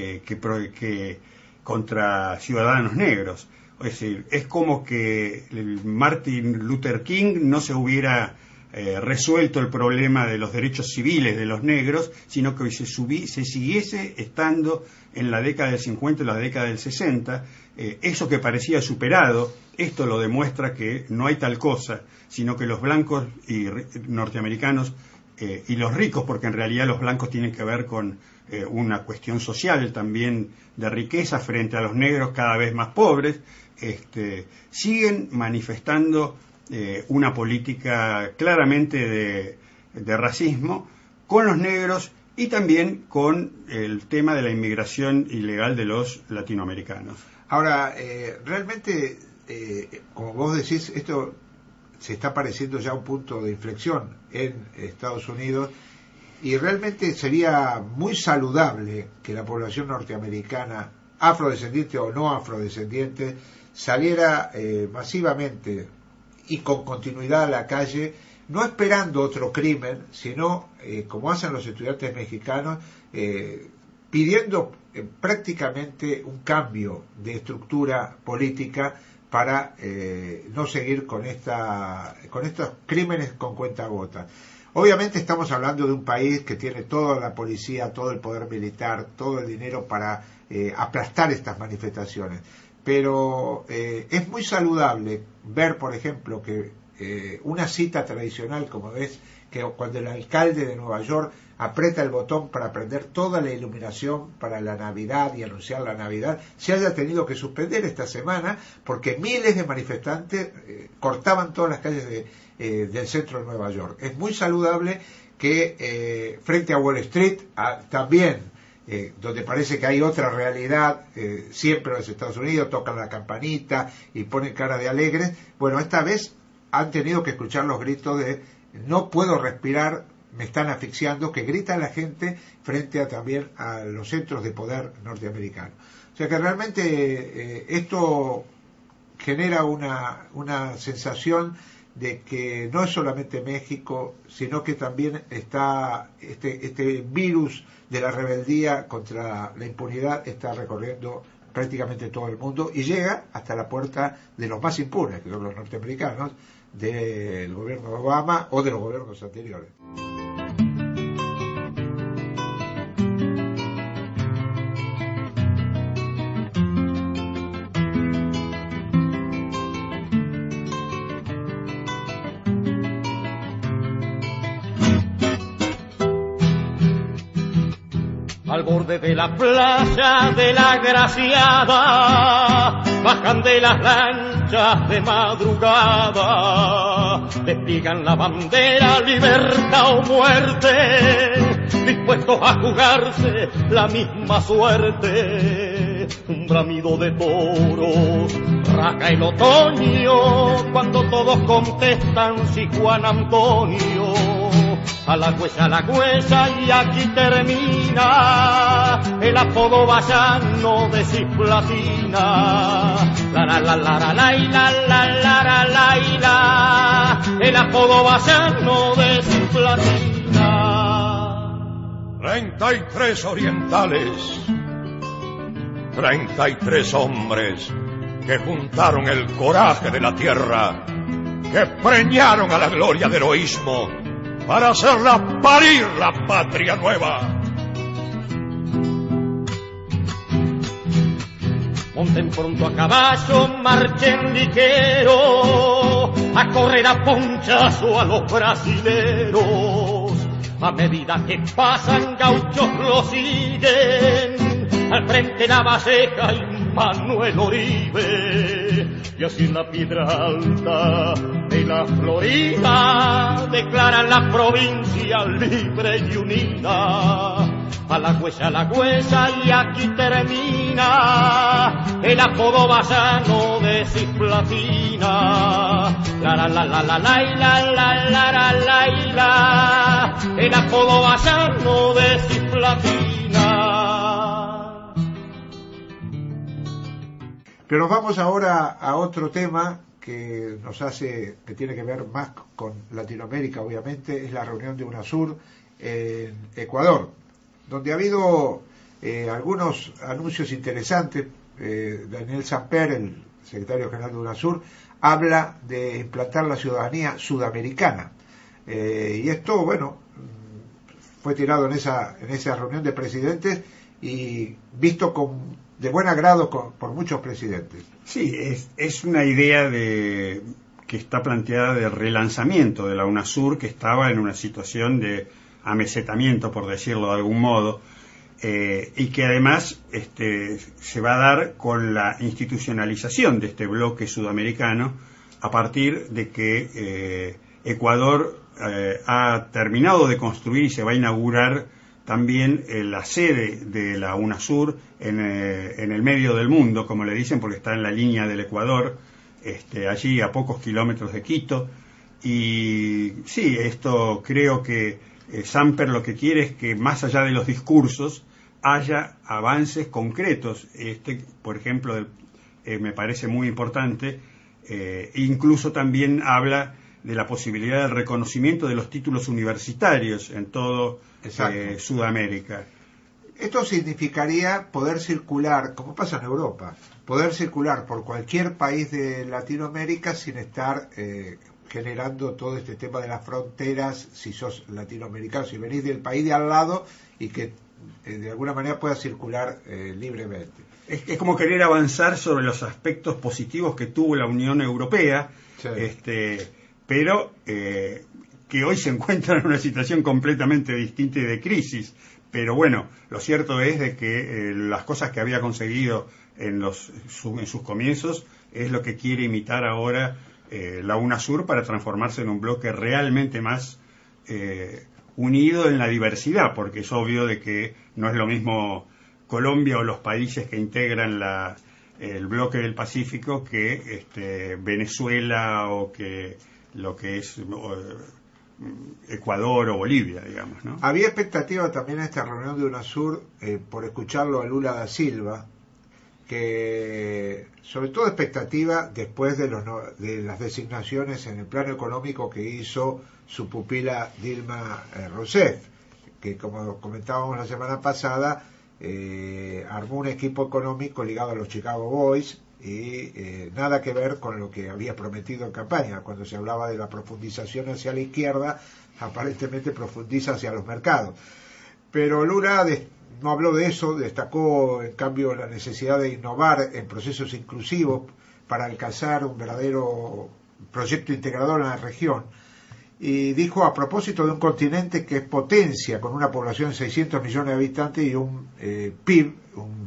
contra ciudadanos negros. Es decir, es como que Martin Luther King no se hubiera resuelto el problema de los derechos civiles de los negros, sino que se siguiese estando en la década del 50 y la década del 60, eso que parecía superado, esto lo demuestra que no hay tal cosa, sino que los blancos y norteamericanos y los ricos, porque en realidad los blancos tienen que ver con una cuestión social también de riqueza frente a los negros cada vez más pobres, siguen manifestando una política claramente de racismo con los negros y también con el tema de la inmigración ilegal de los latinoamericanos. Ahora, realmente, como vos decís, esto se está pareciendo ya a un punto de inflexión en Estados Unidos, y realmente sería muy saludable que la población norteamericana, afrodescendiente o no afrodescendiente, saliera masivamente y con continuidad a la calle, no esperando otro crimen, sino, como hacen los estudiantes mexicanos, pidiendo prácticamente un cambio de estructura política para no seguir con estos crímenes con cuentagotas. Obviamente estamos hablando de un país que tiene toda la policía, todo el poder militar, todo el dinero para aplastar estas manifestaciones. Pero es muy saludable ver, por ejemplo, que una cita tradicional, como ves, que cuando el alcalde de Nueva York aprieta el botón para prender toda la iluminación para la Navidad y anunciar la Navidad, se haya tenido que suspender esta semana porque miles de manifestantes cortaban todas las calles del centro de Nueva York. Es muy saludable que frente a Wall Street también, donde parece que hay otra realidad, siempre los Estados Unidos tocan la campanita y ponen cara de alegres. Bueno, esta vez han tenido que escuchar los gritos de no puedo respirar, me están asfixiando, que grita la gente frente también a los centros de poder norteamericanos. O sea que realmente esto genera una sensación de que no es solamente México, sino que también está este virus de la rebeldía contra la impunidad está recorriendo prácticamente todo el mundo y llega hasta la puerta de los más impunes, que son los norteamericanos, del gobierno de Obama o de los gobiernos anteriores. Al borde de la playa de la Graciada bajan de las lanchas de madrugada, despliegan la bandera, libertad o muerte, dispuestos a jugarse la misma suerte. Un bramido de toros rasga el otoño cuando todos contestan si Juan Antonio. A la huesa y aquí termina el apodo vallano de Cisplatina. La la la la la la la la la la la, el apodo vallano de Cisplatina. 33 orientales, 33 hombres que juntaron el coraje de la tierra, que preñaron a la gloria de heroísmo para hacerla parir la patria nueva. Monten pronto a caballo, marchen ligero, a correr a ponchazo a los brasileros. A medida que pasan gauchos los siguen, al frente Lavalleja y Manuel Oribe. Y así en la piedra alta de la Florida declaran la provincia libre y unida. A la huesa y aquí termina el apodo vallano de Cisplatina. La la la la la la la la la la la, el apodo vallano de Cisplatina. Pero nos vamos ahora a otro tema que tiene que ver más con Latinoamérica, obviamente, es la reunión de UNASUR en Ecuador, donde ha habido algunos anuncios interesantes. Daniel Samper, el secretario general de UNASUR, habla de implantar la ciudadanía sudamericana. Y esto, bueno, fue tirado en esa reunión de presidentes y visto de buen agrado por muchos presidentes. Sí, es una idea que está planteada de relanzamiento de la UNASUR, que estaba en una situación de amesetamiento, por decirlo de algún modo, y que además se va a dar con la institucionalización de este bloque sudamericano a partir de que Ecuador ha terminado de construir y se va a inaugurar también la sede de la UNASUR en el medio del mundo, como le dicen, porque está en la línea del Ecuador, allí a pocos kilómetros de Quito. Y sí, esto creo que Samper lo que quiere es que más allá de los discursos haya avances concretos. Por ejemplo, me parece muy importante, incluso también habla de la posibilidad del reconocimiento de los títulos universitarios en todo Sudamérica. Esto significaría poder circular, como pasa en Europa, poder circular por cualquier país de Latinoamérica sin estar generando todo este tema de las fronteras, si sos latinoamericano, si venís del país de al lado, y que de alguna manera pueda circular libremente. Es como querer avanzar sobre los aspectos positivos que tuvo la Unión Europea, sí. Pero que hoy se encuentra en una situación completamente distinta y de crisis. Pero bueno, lo cierto es de que las cosas que había conseguido en sus comienzos es lo que quiere imitar ahora la UNASUR para transformarse en un bloque realmente más unido en la diversidad, porque es obvio de que no es lo mismo Colombia o los países que integran el bloque del Pacífico que Venezuela o que lo que es Ecuador o Bolivia, digamos, ¿no? Había expectativa también en esta reunión de UNASUR por escucharlo a Lula da Silva, que sobre todo expectativa después de las designaciones en el plano económico que hizo su pupila Dilma Rousseff, que como comentábamos la semana pasada armó un equipo económico ligado a los Chicago Boys y nada que ver con lo que había prometido en campaña. Cuando se hablaba de la profundización hacia la izquierda, aparentemente profundiza hacia los mercados. Pero Lula no habló de eso, destacó en cambio la necesidad de innovar en procesos inclusivos para alcanzar un verdadero proyecto integrador en la región. Y dijo a propósito de un continente que es potencia, con una población de 600 millones de habitantes y un PIB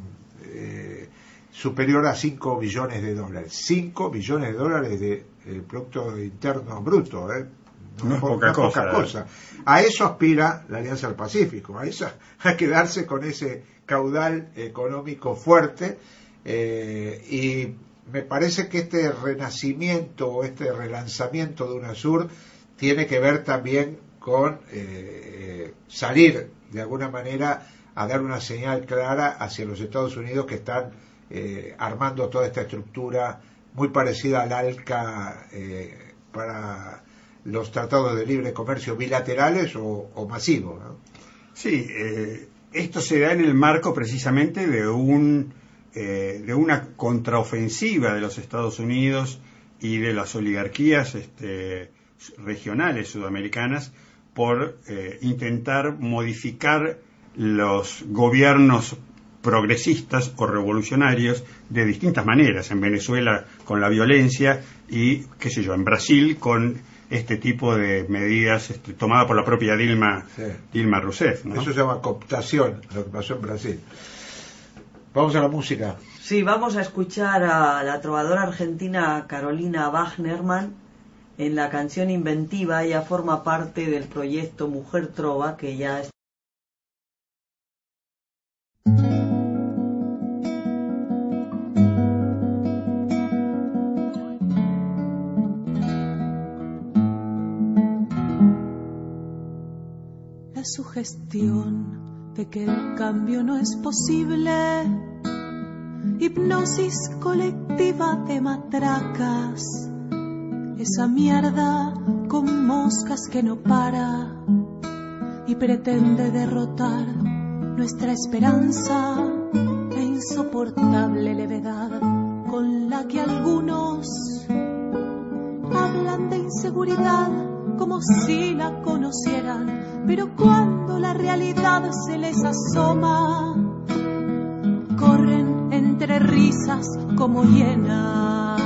superior a 5 billones de dólares. 5 billones de dólares de Producto Interno Bruto, No es poca cosa. A eso aspira la Alianza del Pacífico, a quedarse con ese caudal económico fuerte, y me parece que este renacimiento o este relanzamiento de UNASUR tiene que ver también con salir de alguna manera a dar una señal clara hacia los Estados Unidos, que están armando toda esta estructura muy parecida al ALCA para los tratados de libre comercio bilaterales o masivos, ¿no? Sí, esto se da en el marco precisamente de una contraofensiva de los Estados Unidos y de las oligarquías regionales sudamericanas por intentar modificar los gobiernos progresistas o revolucionarios de distintas maneras. En Venezuela con la violencia y, qué sé yo, en Brasil con este tipo de medidas tomadas por la propia Dilma Rousseff, ¿no? Eso se llama cooptación, lo que pasó en Brasil. Vamos a la música. Sí, vamos a escuchar a la trovadora argentina Carolina Wagnerman en la canción Inventiva. Ella forma parte del proyecto Mujer Trova, que ya está. La sugestión de que el cambio no es posible, hipnosis colectiva de matracas, esa mierda con moscas que no para y pretende derrotar nuestra esperanza, la insoportable levedad con la que algunos hablan de inseguridad como si la conocieran, pero cuando la realidad se les asoma, corren entre risas como hienas.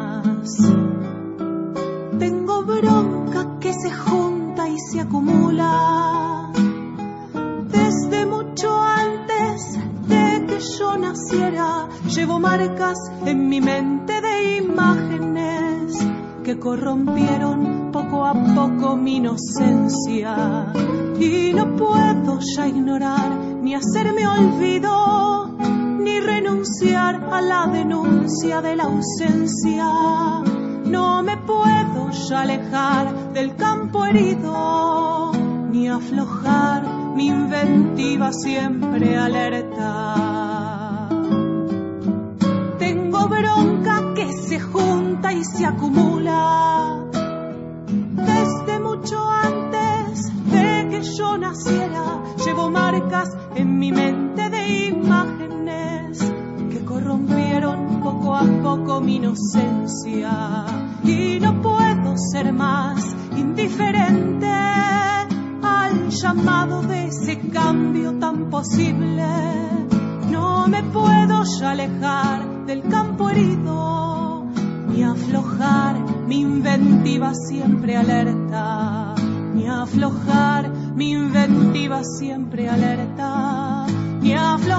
Tengo bronca que se junta y se acumula desde mucho antes de que yo naciera. Llevo marcas en mi mente de imágenes que corrompieron poco a poco mi inocencia, y no puedo ya ignorar ni hacerme olvido ni renunciar a la denuncia de la ausencia. No me puedo ya alejar del campo herido ni aflojar mi inventiva siempre alerta. Tengo bronca que se junta y se acumula desde mucho antes de que yo naciera. Llevo marcas en mi mente de imágenes que corrompieron poco a poco mi inocencia, y no puedo ser más indiferente al llamado de ese cambio tan posible. No me puedo ya alejar del campo herido ni aflojar mi inventiva siempre alerta, ni aflojar mi inventiva siempre alerta, ni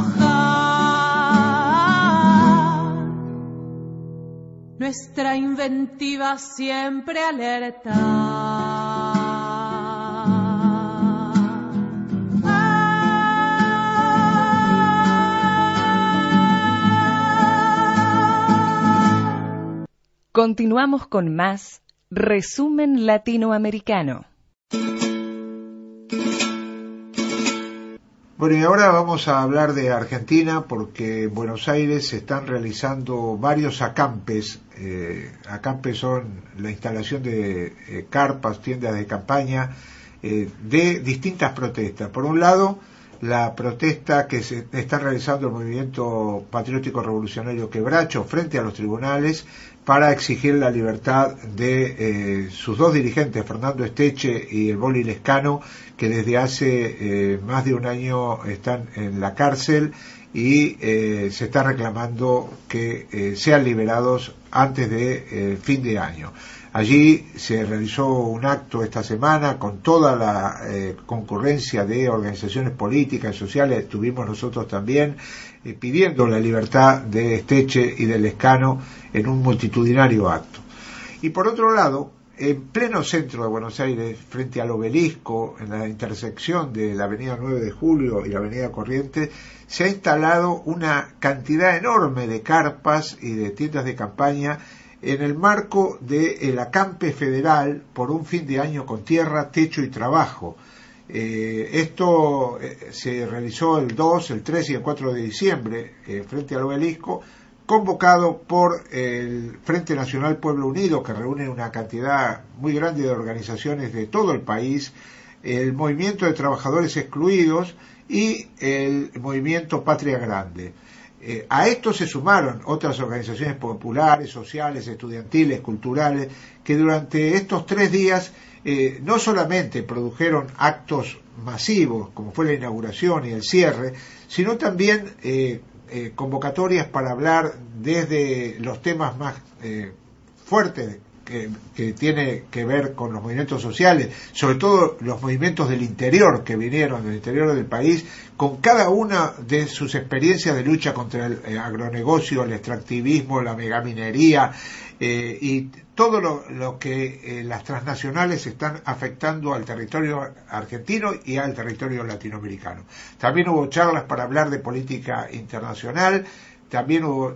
aflojar nuestra inventiva siempre alerta. Continuamos con más Resumen Latinoamericano. Bueno, y ahora vamos a hablar de Argentina, porque en Buenos Aires se están realizando varios acampes. Acampes son la instalación de carpas, tiendas de campaña, de distintas protestas. Por un lado, la protesta que se está realizando el movimiento patriótico revolucionario Quebracho frente a los tribunales para exigir la libertad de sus dos dirigentes, Fernando Esteche y el Boli Lescano, que desde hace más de un año están en la cárcel, y se está reclamando que sean liberados antes de fin de año. Allí se realizó un acto esta semana con toda la concurrencia de organizaciones políticas y sociales, estuvimos nosotros también, pidiendo la libertad de Esteche y de Lescano en un multitudinario acto. Y por otro lado, en pleno centro de Buenos Aires, frente al Obelisco, en la intersección de la avenida 9 de Julio y la avenida Corrientes, se ha instalado una cantidad enorme de carpas y de tiendas de campaña en el marco del acampe federal por un fin de año con tierra, techo y trabajo. Esto se realizó el 2, el 3 y el 4 de diciembre frente al Obelisco, convocado por el Frente Nacional Pueblo Unido, que reúne una cantidad muy grande de organizaciones de todo el país, el Movimiento de Trabajadores Excluidos y el Movimiento Patria Grande. A esto se sumaron otras organizaciones populares, sociales, estudiantiles, culturales, que durante estos 3 días no solamente produjeron actos masivos, como fue la inauguración y el cierre, sino también convocatorias para hablar desde los temas más fuertes que tiene que ver con los movimientos sociales, sobre todo los movimientos del interior que vinieron del interior del país, con cada una de sus experiencias de lucha contra el agronegocio, el extractivismo, la megaminería y todo lo que las transnacionales están afectando al territorio argentino y al territorio latinoamericano. También hubo charlas para hablar de política internacional, también hubo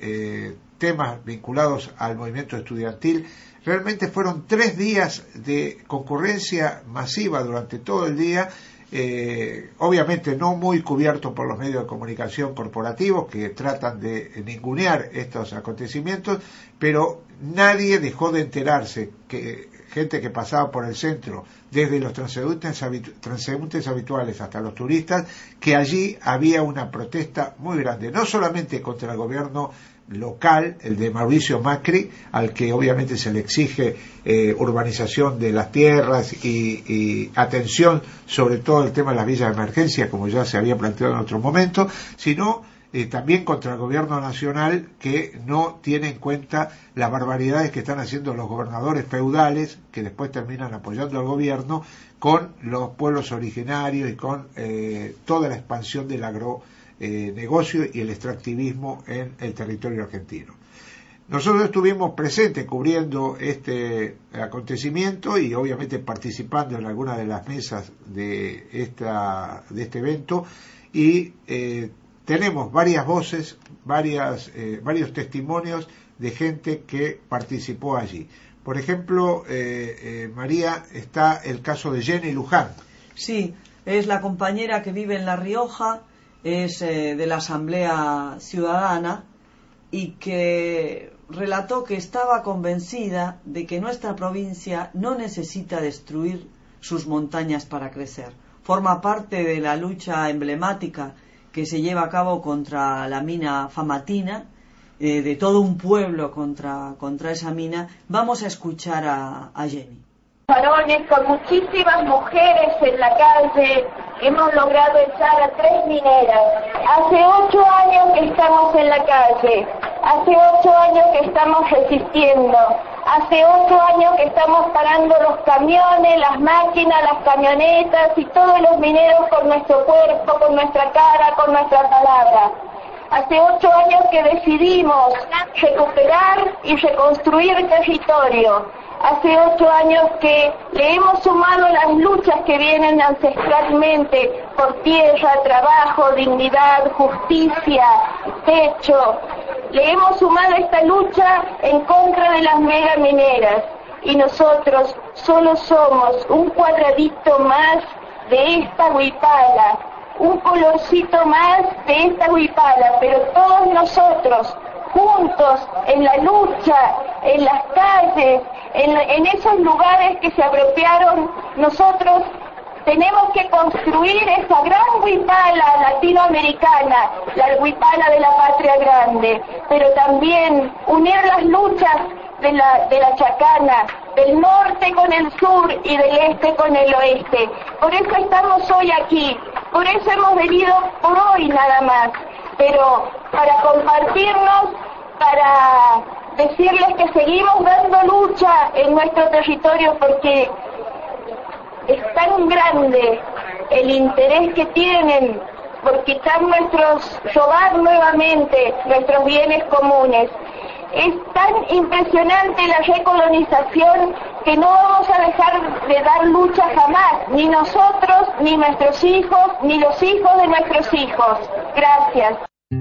temas vinculados al movimiento estudiantil. Realmente fueron 3 días de concurrencia masiva durante todo el día, obviamente no muy cubierto por los medios de comunicación corporativos que tratan de ningunear estos acontecimientos, pero nadie dejó de enterarse que gente que pasaba por el centro, desde los transeúntes habituales hasta los turistas, que allí había una protesta muy grande, no solamente contra el gobierno local, el de Mauricio Macri, al que obviamente se le exige urbanización de las tierras y atención sobre todo el tema de las villas de emergencia, como ya se había planteado en otro momento, sino también contra el gobierno nacional, que no tiene en cuenta las barbaridades que están haciendo los gobernadores feudales, que después terminan apoyando al gobierno, con los pueblos originarios y con toda la expansión del agronegocio y el extractivismo en el territorio argentino. Nosotros estuvimos presentes cubriendo este acontecimiento y obviamente participando en algunas de las mesas de este evento, y tenemos varias voces, varios testimonios de gente que participó allí. Por ejemplo, María, está el caso de Jenny Luján. Sí, es la compañera que vive en La Rioja, es de la Asamblea Ciudadana, y que relató que estaba convencida de que nuestra provincia no necesita destruir sus montañas para crecer. Forma parte de la lucha emblemática que se lleva a cabo contra la mina Famatina, de todo un pueblo contra esa mina. Vamos a escuchar a Jenny. Varones, con muchísimas mujeres en la calle, hemos logrado echar a 3 mineras. Hace 8 años que estamos en la calle, hace 8 años que estamos resistiendo, hace 8 años que estamos parando los camiones, las máquinas, las camionetas y todos los mineros con nuestro cuerpo, con nuestra cara, con nuestra palabra. Hace 8 años que decidimos recuperar y reconstruir territorio. Hace 8 años que le hemos sumado las luchas que vienen ancestralmente por tierra, trabajo, dignidad, justicia, techo. Le hemos sumado esta lucha en contra de las megamineras. Y nosotros solo somos un cuadradito más de esta huipala, un colorcito más de esta huipala, pero todos nosotros, juntos, en la lucha, en las calles, en esos lugares que se apropiaron, nosotros tenemos que construir esa gran huipala latinoamericana, la huipala de la patria grande, pero también unir las luchas de la chacana, del norte con el sur y del este con el oeste. Por eso estamos hoy aquí, por eso hemos venido por hoy nada más, pero para compartirnos, para decirles que seguimos dando lucha en nuestro territorio, porque es tan grande el interés que tienen por quitar robar nuevamente nuestros bienes comunes. Es tan impresionante la recolonización que no vamos a dejar de dar lucha jamás, ni nosotros, ni nuestros hijos, ni los hijos de nuestros hijos. Gracias.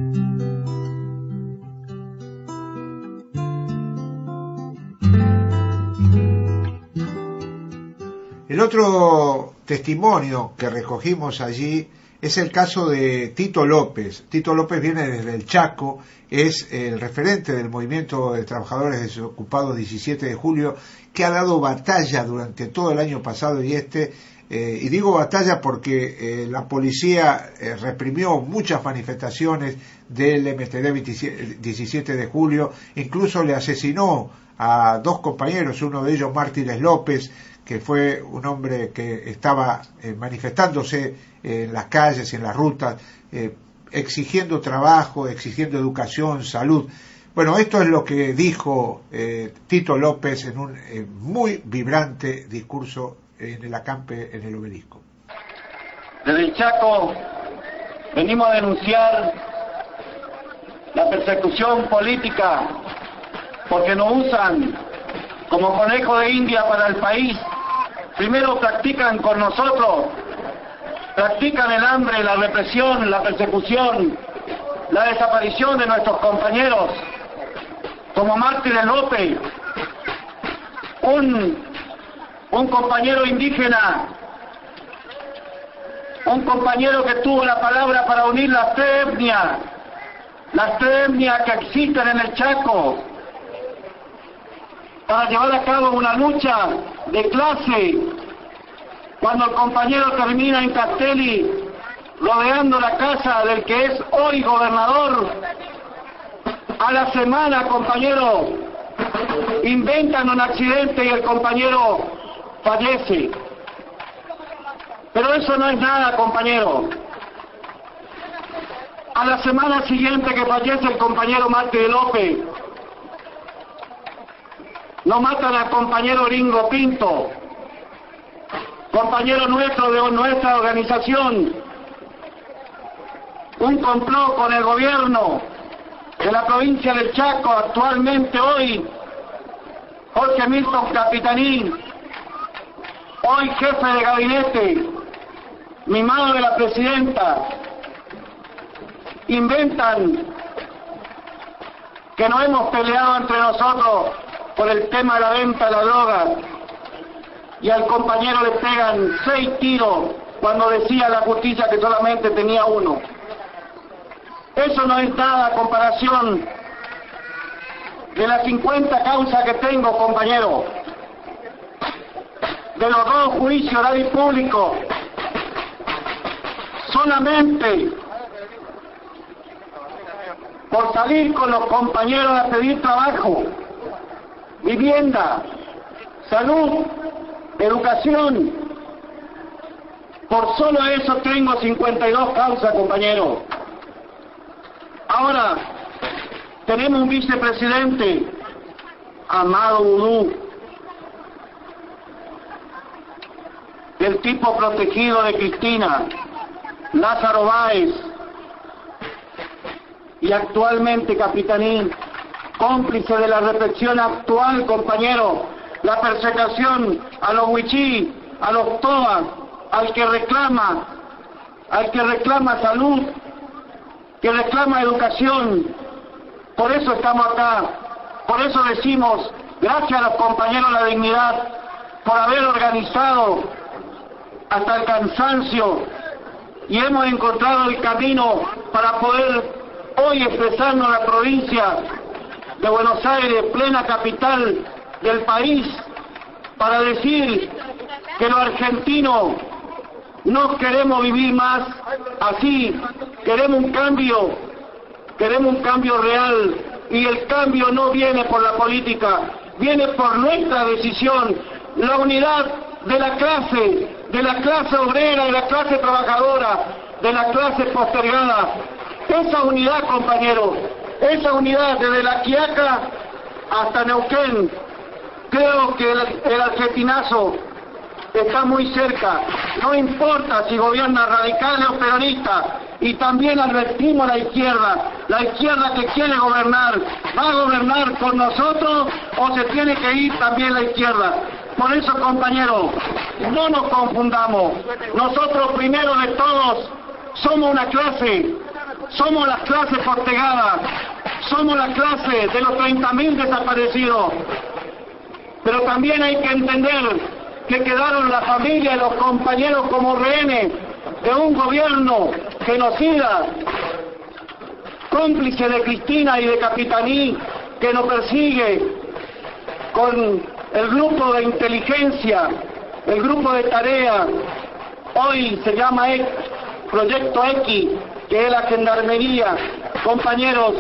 El otro testimonio que recogimos allí es el caso de Tito López. Tito López viene desde el Chaco, es el referente del movimiento de trabajadores desocupados 17 de julio, que ha dado batalla durante todo el año pasado y y digo batalla porque la policía reprimió muchas manifestaciones del MTD 17 de julio, incluso le asesinó a 2 compañeros, uno de ellos Mártires López, que fue un hombre que estaba manifestándose en las calles, en las rutas, exigiendo trabajo, exigiendo educación, salud. Bueno, esto es lo que dijo Tito López en un muy vibrante discurso en el acampe en el Obelisco. Desde el Chaco venimos a denunciar la persecución política porque nos usan como conejo de India para el país. Primero practican con nosotros, practican el hambre, la represión, la persecución, la desaparición de nuestros compañeros, como Mártires López, un compañero indígena, un compañero que tuvo la palabra para unir las 3 etnias que existen en el Chaco, para llevar a cabo una lucha de clase, cuando el compañero termina en Castelli rodeando la casa del que es hoy gobernador, a la semana, compañero, inventan un accidente y el compañero fallece. Pero eso no es nada, compañero. A la semana siguiente que fallece el compañero Marte de López, no matan al compañero Ringo Pinto, compañero nuestro de nuestra organización. Un complot con el gobierno de la provincia del Chaco, actualmente hoy Jorge Milton Capitaní, hoy jefe de gabinete, mimado de la presidenta, inventan que no hemos peleado entre nosotros por el tema de la venta de la droga, y al compañero le pegan 6 tiros cuando decía la justicia que solamente tenía 1. Eso no es nada a comparación de las 50 causas que tengo, compañero, de los 2 juicios orales públicos, solamente por salir con los compañeros a pedir trabajo, vivienda, salud, educación. Por solo eso tengo 52 causas, compañero. Ahora, tenemos un vicepresidente, Amado Vudú, del tipo protegido de Cristina, Lázaro Báez, y actualmente Capitaní, cómplice de la represión actual, compañero, la persecución a los huichí, a los toas, al que reclama salud, que reclama educación. Por eso estamos acá, por eso decimos, gracias a los compañeros de la dignidad, por haber organizado hasta el cansancio, y hemos encontrado el camino para poder hoy expresarnos en la provincia de Buenos Aires, plena capital del país, para decir que los argentinos no queremos vivir más así, queremos un cambio real, y el cambio no viene por la política, viene por nuestra decisión, la unidad de la clase obrera, de la clase trabajadora, de la clase postergada. Esa unidad, compañero, esa unidad desde La Quiaca hasta Neuquén, creo que el argentinazo está muy cerca, no importa si gobierna radicales o peronistas, y también advertimos a la izquierda que quiere gobernar, ¿va a gobernar con nosotros o se tiene que ir también la izquierda? Por eso, compañeros, no nos confundamos, nosotros primero de todos somos una clase, somos las clases postergadas, somos la clase de los 30.000 desaparecidos, pero también hay que entender que quedaron la familia y los compañeros como rehenes de un gobierno genocida, cómplice de Cristina y de Capitaní, que nos persigue con el grupo de inteligencia, el grupo de tarea, hoy se llama Proyecto X, que es la gendarmería. Compañeros,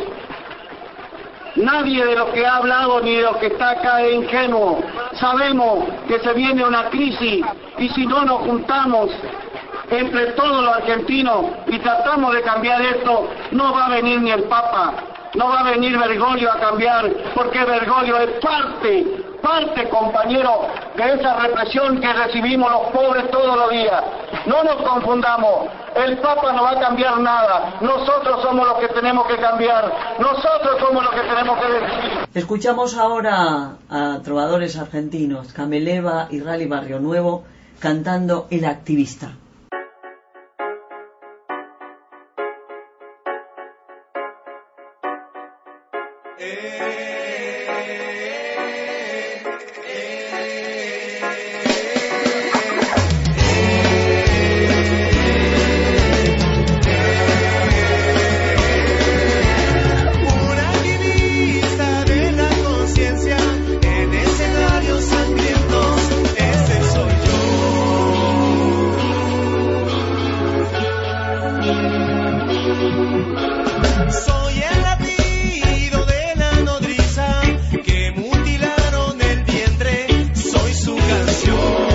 nadie de los que ha hablado ni de los que está acá es ingenuo. Sabemos que se viene una crisis, y si no nos juntamos entre todos los argentinos y tratamos de cambiar esto, no va a venir ni el Papa, no va a venir Bergoglio a cambiar, porque Bergoglio es parte, compañero, de esa represión que recibimos los pobres todos los días. No nos confundamos, el Papa no va a cambiar nada, nosotros somos los que tenemos que cambiar, nosotros somos los que tenemos que decir. Escuchamos ahora a trovadores argentinos, Cameleva y Rally Barrio Nuevo, cantando El Activista. Una divisa de la conciencia en escenarios sangrientos. Soy el latido de la nodriza que mutilaron el vientre, soy su canción.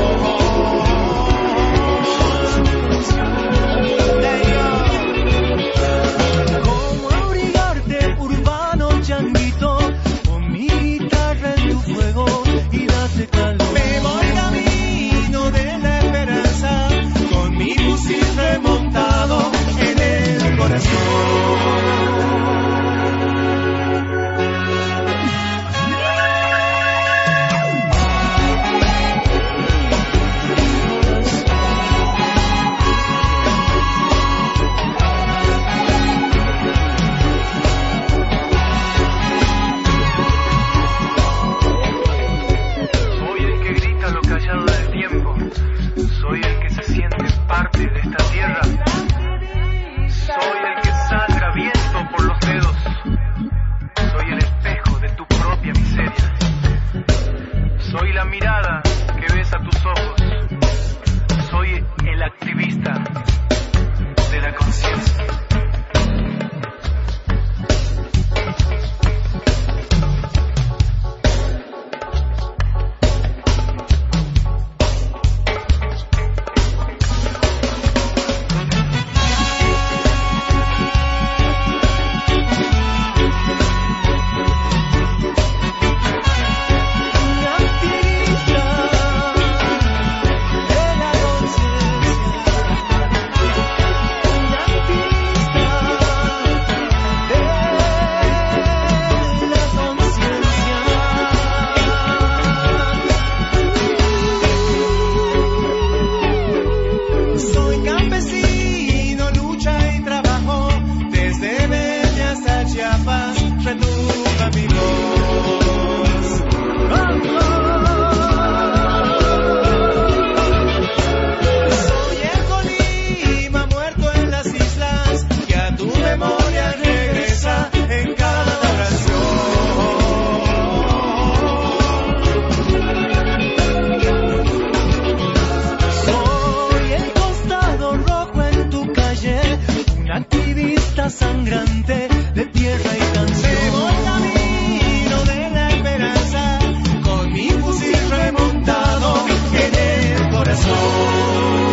Como abrigarte, urbano changuito, con mi guitarra en tu fuego y date calor. Me voy camino de la esperanza, con mi fusil remontado en el corazón. Soy el que grita lo callado del tiempo. Soy el que se siente parte de esta tierra. Soy el que sangra viento por los dedos. Soy el espejo de tu propia miseria. Soy la mirada que ves a tus ojos. Soy el activista de la conciencia. Soy campesino, lucha y trabajo, desde Bella hasta Chiapas, retumba mi voz. Soy el Colima muerto en las islas, que a tu memoria regresa en cada oración. Soy el costado rojo en tu calle, un activista sangrante de tierra y canción. Me voy camino de la esperanza, con mi fusil remontado en el corazón.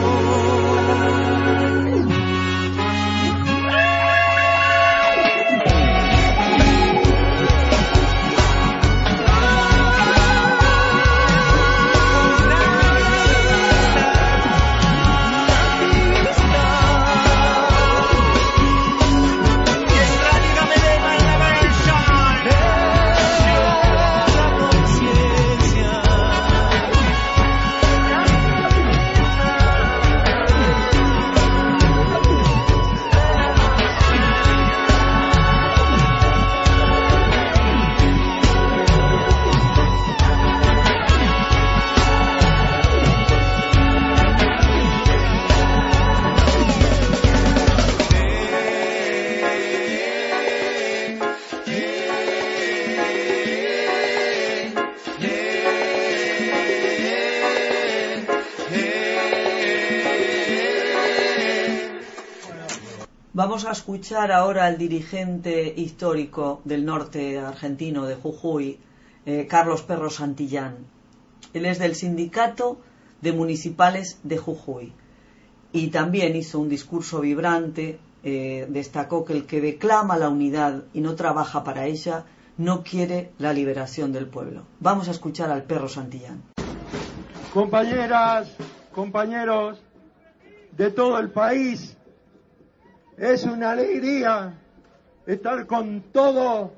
Vamos a escuchar ahora al dirigente histórico del norte argentino, de Jujuy, Carlos Perro Santillán. Él es del Sindicato de Municipales de Jujuy y también hizo un discurso vibrante. Destacó que el que declama la unidad y no trabaja para ella no quiere la liberación del pueblo. Vamos a escuchar al Perro Santillán. Compañeras, compañeros de todo el país, es una alegría estar con todos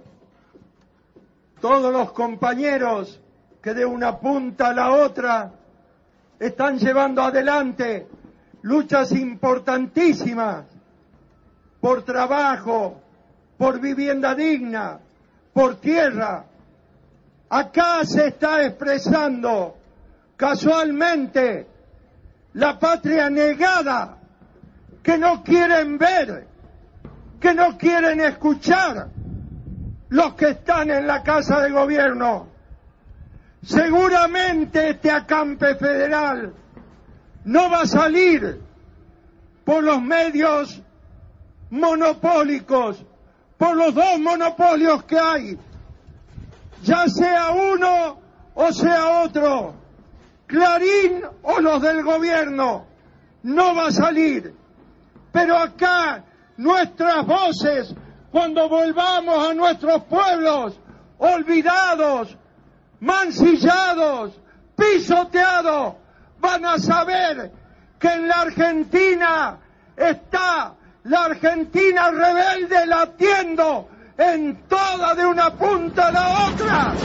los compañeros que de una punta a la otra están llevando adelante luchas importantísimas por trabajo, por vivienda digna, por tierra. Acá se está expresando casualmente la patria negada, que no quieren ver, que no quieren escuchar los que están en la Casa de Gobierno. Seguramente este acampe federal no va a salir por los medios monopólicos, por los dos monopolios que hay, ya sea uno o sea otro, Clarín o los del gobierno, no va a salir. Pero acá nuestras voces, cuando volvamos a nuestros pueblos olvidados, mancillados, pisoteados, van a saber que en la Argentina está la Argentina rebelde latiendo en toda de una punta a la otra.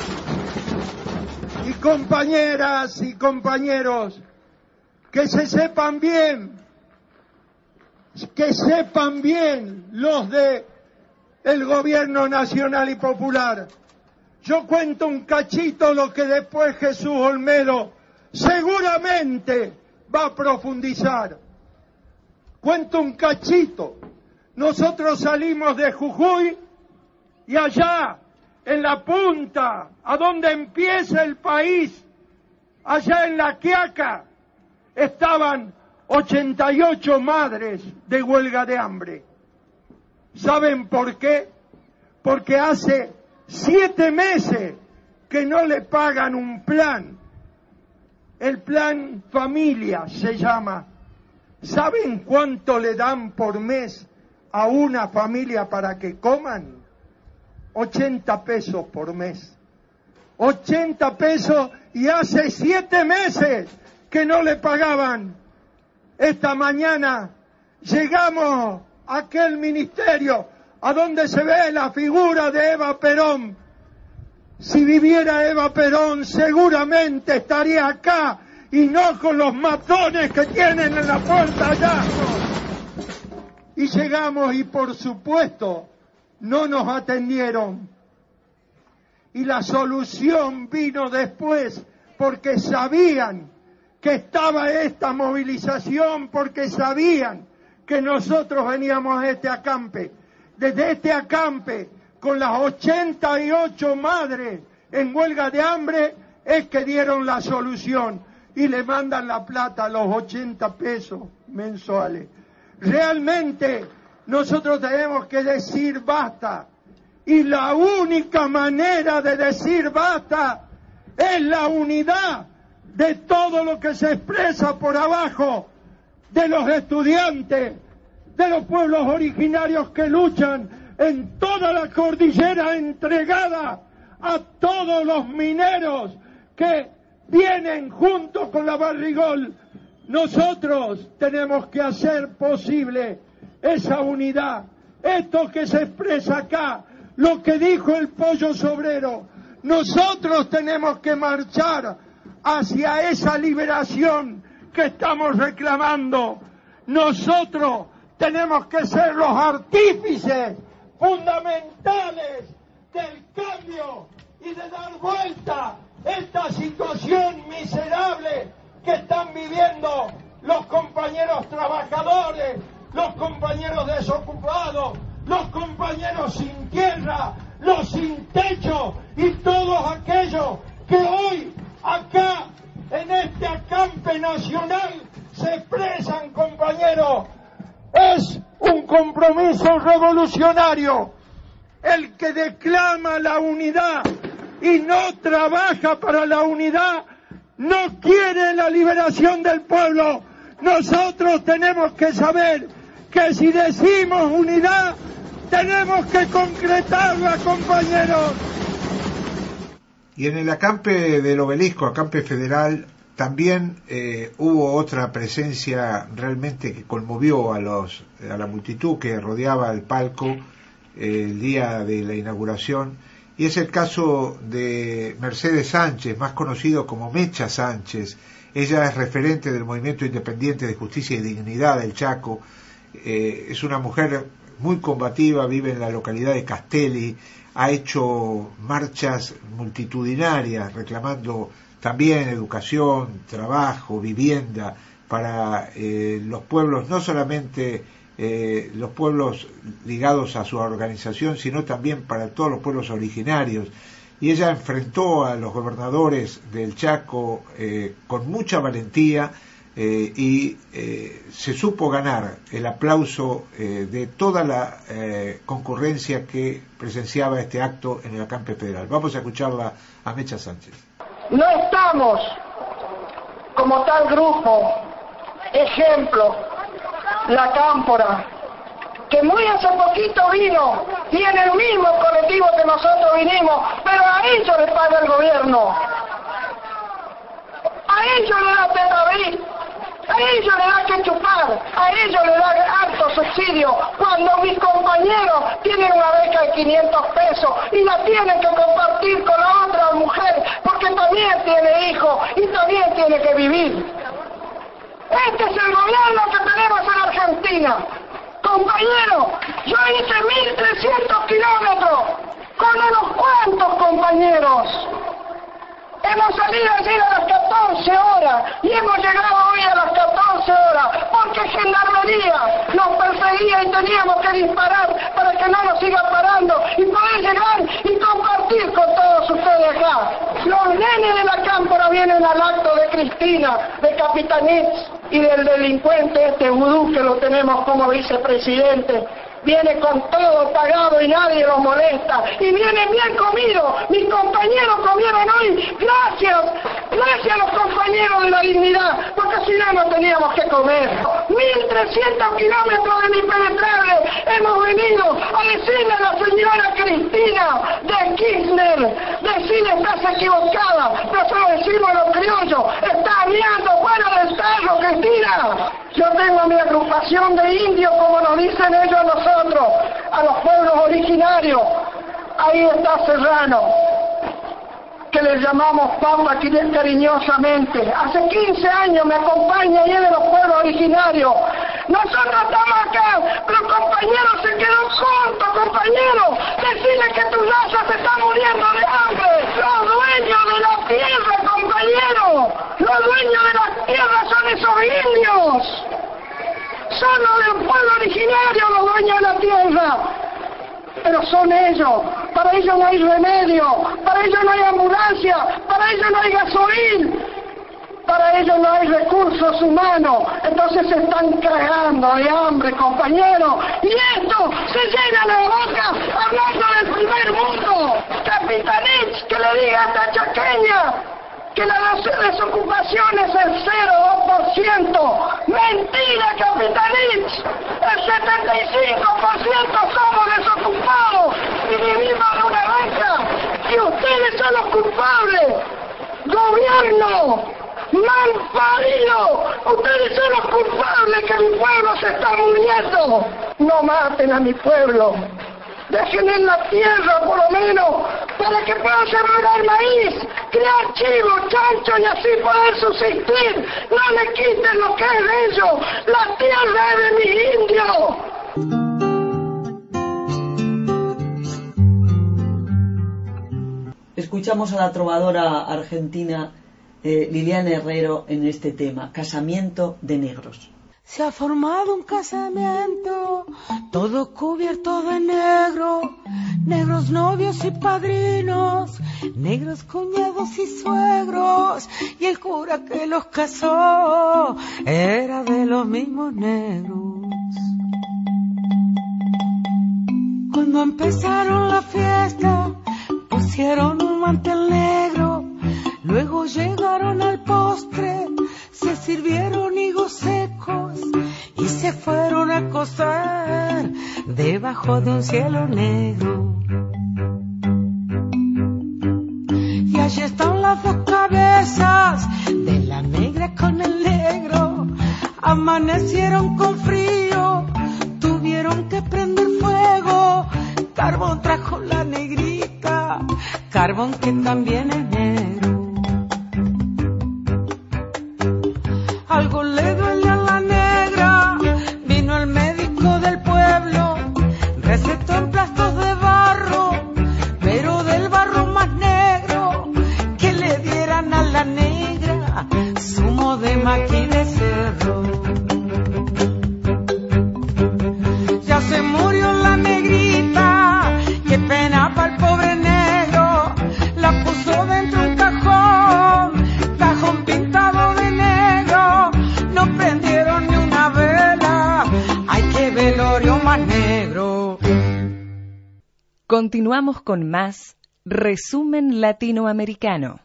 Y compañeras y compañeros, que sepan bien los de el gobierno nacional y popular. Yo cuento un cachito lo que después Jesús Olmedo seguramente va a profundizar. Cuento un cachito. Nosotros salimos de Jujuy y allá, en la punta, a donde empieza el país, allá en La Quiaca, estaban 88 madres de huelga de hambre. ¿Saben por qué? Porque hace 7 meses que no le pagan un plan. El plan familia se llama. ¿Saben cuánto le dan por mes a una familia para que coman? 80 pesos por mes. 80 pesos y hace 7 meses que no le pagaban. Esta mañana llegamos a aquel ministerio a donde se ve la figura de Eva Perón. Si viviera Eva Perón seguramente estaría acá y no con los matones que tienen en la puerta allá. Y llegamos y por supuesto no nos atendieron. Y la solución vino después porque sabían que estaba esta movilización, porque sabían que nosotros veníamos a este acampe. Desde este acampe, con las 88 madres en huelga de hambre, es que dieron la solución y le mandan la plata a los 80 pesos mensuales. Realmente nosotros tenemos que decir basta. Y la única manera de decir basta es la unidad de todo lo que se expresa por abajo, de los estudiantes, de los pueblos originarios que luchan en toda la cordillera, entregada a todos los mineros que vienen junto con la Barrigol. Nosotros tenemos que hacer posible esa unidad. Esto que se expresa acá, lo que dijo el Pollo Sobrero, nosotros tenemos que marchar hacia esa liberación que estamos reclamando. Nosotros tenemos que ser los artífices fundamentales del cambio y de dar vuelta esta situación miserable que están viviendo los compañeros trabajadores, los compañeros desocupados, los compañeros sin tierra, los sin techo y todos aquellos que hoy acá en este acampe nacional se expresan, compañeros. Es un compromiso revolucionario el que declama la unidad y no trabaja para la unidad, no quiere la liberación del pueblo. Nosotros tenemos que saber que si decimos unidad, tenemos que concretarla, compañeros. Y en el acampe del Obelisco, acampe federal, también hubo otra presencia realmente que conmovió a la multitud que rodeaba el palco el día de la inauguración, y es el caso de Mercedes Sánchez, más conocido como Mecha Sánchez. Ella es referente del Movimiento Independiente de Justicia y Dignidad del Chaco. Es una mujer muy combativa, vive en la localidad de Castelli, ha hecho marchas multitudinarias reclamando también educación, trabajo, vivienda para los pueblos, no solamente los pueblos ligados a su organización, sino también para todos los pueblos originarios. Y ella enfrentó a los gobernadores del Chaco con mucha valentía, y se supo ganar el aplauso de toda la concurrencia que presenciaba este acto en el acampe federal. Vamos a escucharla a Mecha Sánchez. No estamos como tal grupo, ejemplo, la Cámpora, que muy hace poquito vino, tiene el mismo colectivo que nosotros vinimos, pero a ellos les paga el gobierno, a ellos le da Tetaví, a ellos le da que chupar, a ellos le da alto subsidio, cuando mis compañeros tienen una beca de 500 pesos y la tienen que compartir con la otra mujer, porque también tiene hijos y también tiene que vivir. Este es el gobierno que tenemos en Argentina. Compañero, yo hice 1.300 kilómetros con unos cuantos compañeros. Hemos salido allí a las 14 horas y hemos llegado hoy a las 14 horas porque Gendarmería nos perseguía y teníamos que disparar para que no nos sigan parando y poder llegar y compartir con todos ustedes acá. Los nenes de la Cámpora vienen al acto de Cristina, de Capitanich y del delincuente este vudú que lo tenemos como vicepresidente. Viene con todo pagado y nadie los molesta. Y vienen bien comidos. Mis compañeros comieron hoy. Gracias a los compañeros de la dignidad. Porque si no, no teníamos que comer. 1.300 kilómetros de impenetrable hemos venido a decirle a la señora Cristina de Kirchner, decirle estás equivocada. Nosotros decimos los criollos, está mirando fuera del cerro, Cristina. Yo tengo mi agrupación de indios, como nos dicen ellos a nosotros, a los pueblos originarios. Ahí está Serrano, que le llamamos Pampa cariñosamente. Hace 15 años me acompaña y es de los pueblos originarios. Nosotros estamos acá, pero compañeros se quedó corto, compañeros. Decirle que tu raza se está muriendo de hambre. Los dueños de la tierra, compañeros. Los dueños de la tierra son esos indios. Son los del pueblo originario los dueños de la tierra. Pero son ellos. Para ellos no hay remedio. Para ellos no hay ambulancia. Para ellos no hay gasolina. Para ellos no hay recursos humanos. Entonces se están cagando de hambre, compañeros. Y esto se llena la boca hablando del primer mundo. Capitanich, que le diga a esta chaqueña que la desocupación es el 0,2%. Mentira, Capitanich. El 75% somos desocupados y vivimos en una banca. Y ustedes son los culpables. Gobierno mal parido. Ustedes son los culpables que mi pueblo se está muriendo. No maten a mi pueblo. Dejen en la tierra por lo menos para que puedan sembrar maíz, crear chivo, chancho y así poder subsistir. No le quiten lo que es de ellos. La tierra es de mis indios. Escuchamos a la trovadora argentina Liliana Herrero en este tema, Casamiento de Negros. Se ha formado un casamiento, todo cubierto de negro, negros novios y padrinos, negros cuñados y suegros, y el cura que los casó era de los mismos negros. Cuando empezaron la fiesta, pusieron un mantel negro, luego llegaron al postre, se sirvieron higos secos y se fueron a acostar debajo de un cielo negro. Y allí están las dos cabezas de la negra con el negro. Amanecieron con frío, tuvieron que prender fuego. Carbón trajo la negrita, carbón que también es negro. Algo le duele a la negra, vino el médico del pueblo, recetó emplastos de barro, pero del barro más negro, que le dieran a la negra zumo de maqui de cerro. Ya se murió la negrita, qué pena para el pobre negro, la puso dentro negro. Continuamos con más Resumen Latinoamericano.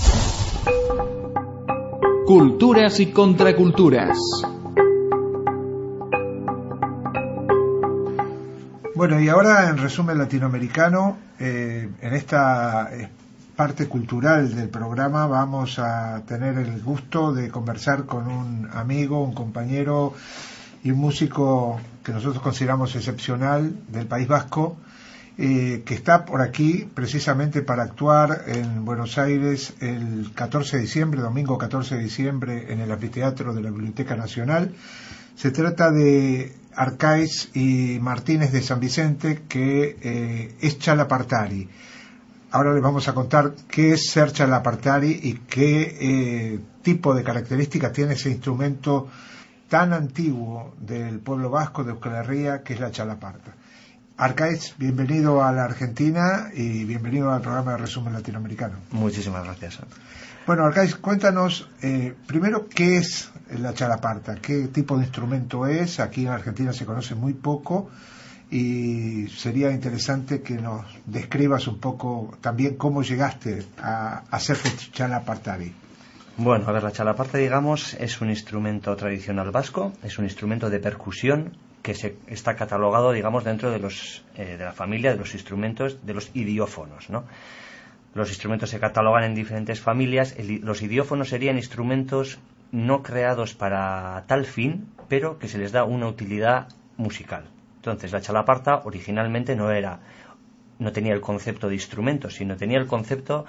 Culturas y contraculturas. Bueno, y ahora en Resumen Latinoamericano, en esta parte cultural del programa vamos a tener el gusto de conversar con un amigo, un compañero y un músico que nosotros consideramos excepcional del País Vasco, que está por aquí precisamente para actuar en Buenos Aires el 14 de diciembre, domingo 14 de diciembre, en el anfiteatro de la Biblioteca Nacional. Se trata de Arcáiz y Martínez de San Vicente, que es Chalapartari. Ahora les vamos a contar qué es ser Chalapartari y qué tipo de características tiene ese instrumento tan antiguo del pueblo vasco de Euskal Herria, que es la chalaparta. Arcáiz, bienvenido a la Argentina y bienvenido al programa de Resumen Latinoamericano. Muchísimas gracias. Bueno, Arcáiz, cuéntanos primero qué es la chalaparta, qué tipo de instrumento es. Aquí en Argentina se conoce muy poco y sería interesante que nos describas un poco también cómo llegaste a hacerte chalapartari. Bueno, a ver, la chalaparta, digamos, es un instrumento tradicional vasco, es un instrumento de percusión que está catalogado, digamos, dentro de la familia de los instrumentos de los idiófonos, ¿no? Los instrumentos se catalogan en diferentes familias. Los idiófonos serían instrumentos no creados para tal fin, pero que se les da una utilidad musical. Entonces, la chalaparta originalmente no tenía el concepto de instrumento, sino tenía el concepto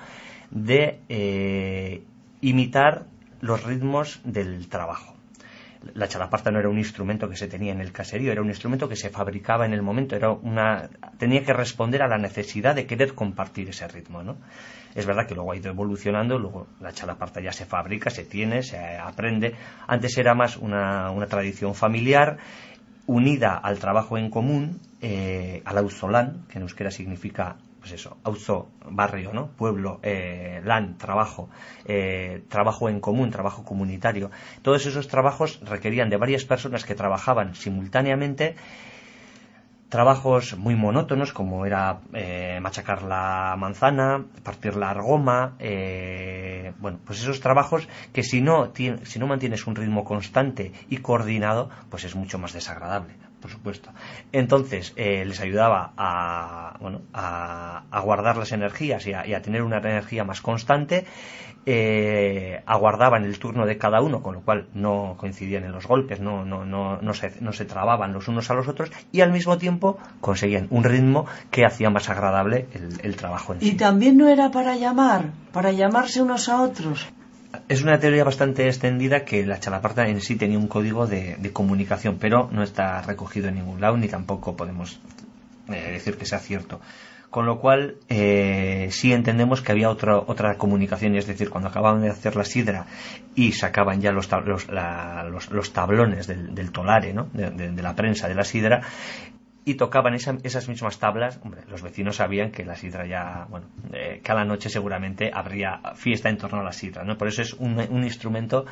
de imitar los ritmos del trabajo. La chalaparta no era un instrumento que se tenía en el caserío, era un instrumento que se fabricaba en el momento, tenía que responder a la necesidad de querer compartir ese ritmo, ¿no? Es verdad que luego ha ido evolucionando, luego la chalaparta ya se fabrica, se tiene, se aprende. Antes era más una tradición familiar unida al trabajo en común, al auzolán, que en euskera significa pues eso, auzo, barrio, ¿no? Pueblo, lan, trabajo, trabajo en común, trabajo comunitario. Todos esos trabajos requerían de varias personas que trabajaban simultáneamente, trabajos muy monótonos como era machacar la manzana, partir la argoma, bueno, pues esos trabajos que si no mantienes un ritmo constante y coordinado, pues es mucho más desagradable, por supuesto. Entonces les ayudaba a guardar las energías y a tener una energía más constante. Aguardaban el turno de cada uno, con lo cual no coincidían en los golpes, no se trababan los unos a los otros, y al mismo tiempo conseguían un ritmo que hacía más agradable el trabajo en sí. Y también no era para llamarse unos a otros. Es una teoría bastante extendida que la chalaparta en sí tenía un código de comunicación, pero no está recogido en ningún lado, ni tampoco podemos decir que sea cierto. Con lo cual, sí entendemos que había otra comunicación, es decir, cuando acababan de hacer la sidra y sacaban ya los tablones del tolare, ¿no? de la prensa de la sidra, y tocaban esas mismas tablas, hombre, los vecinos sabían que la sidra ya, que a la noche seguramente habría fiesta en torno a la sidra, ¿no? Por eso es un instrumento,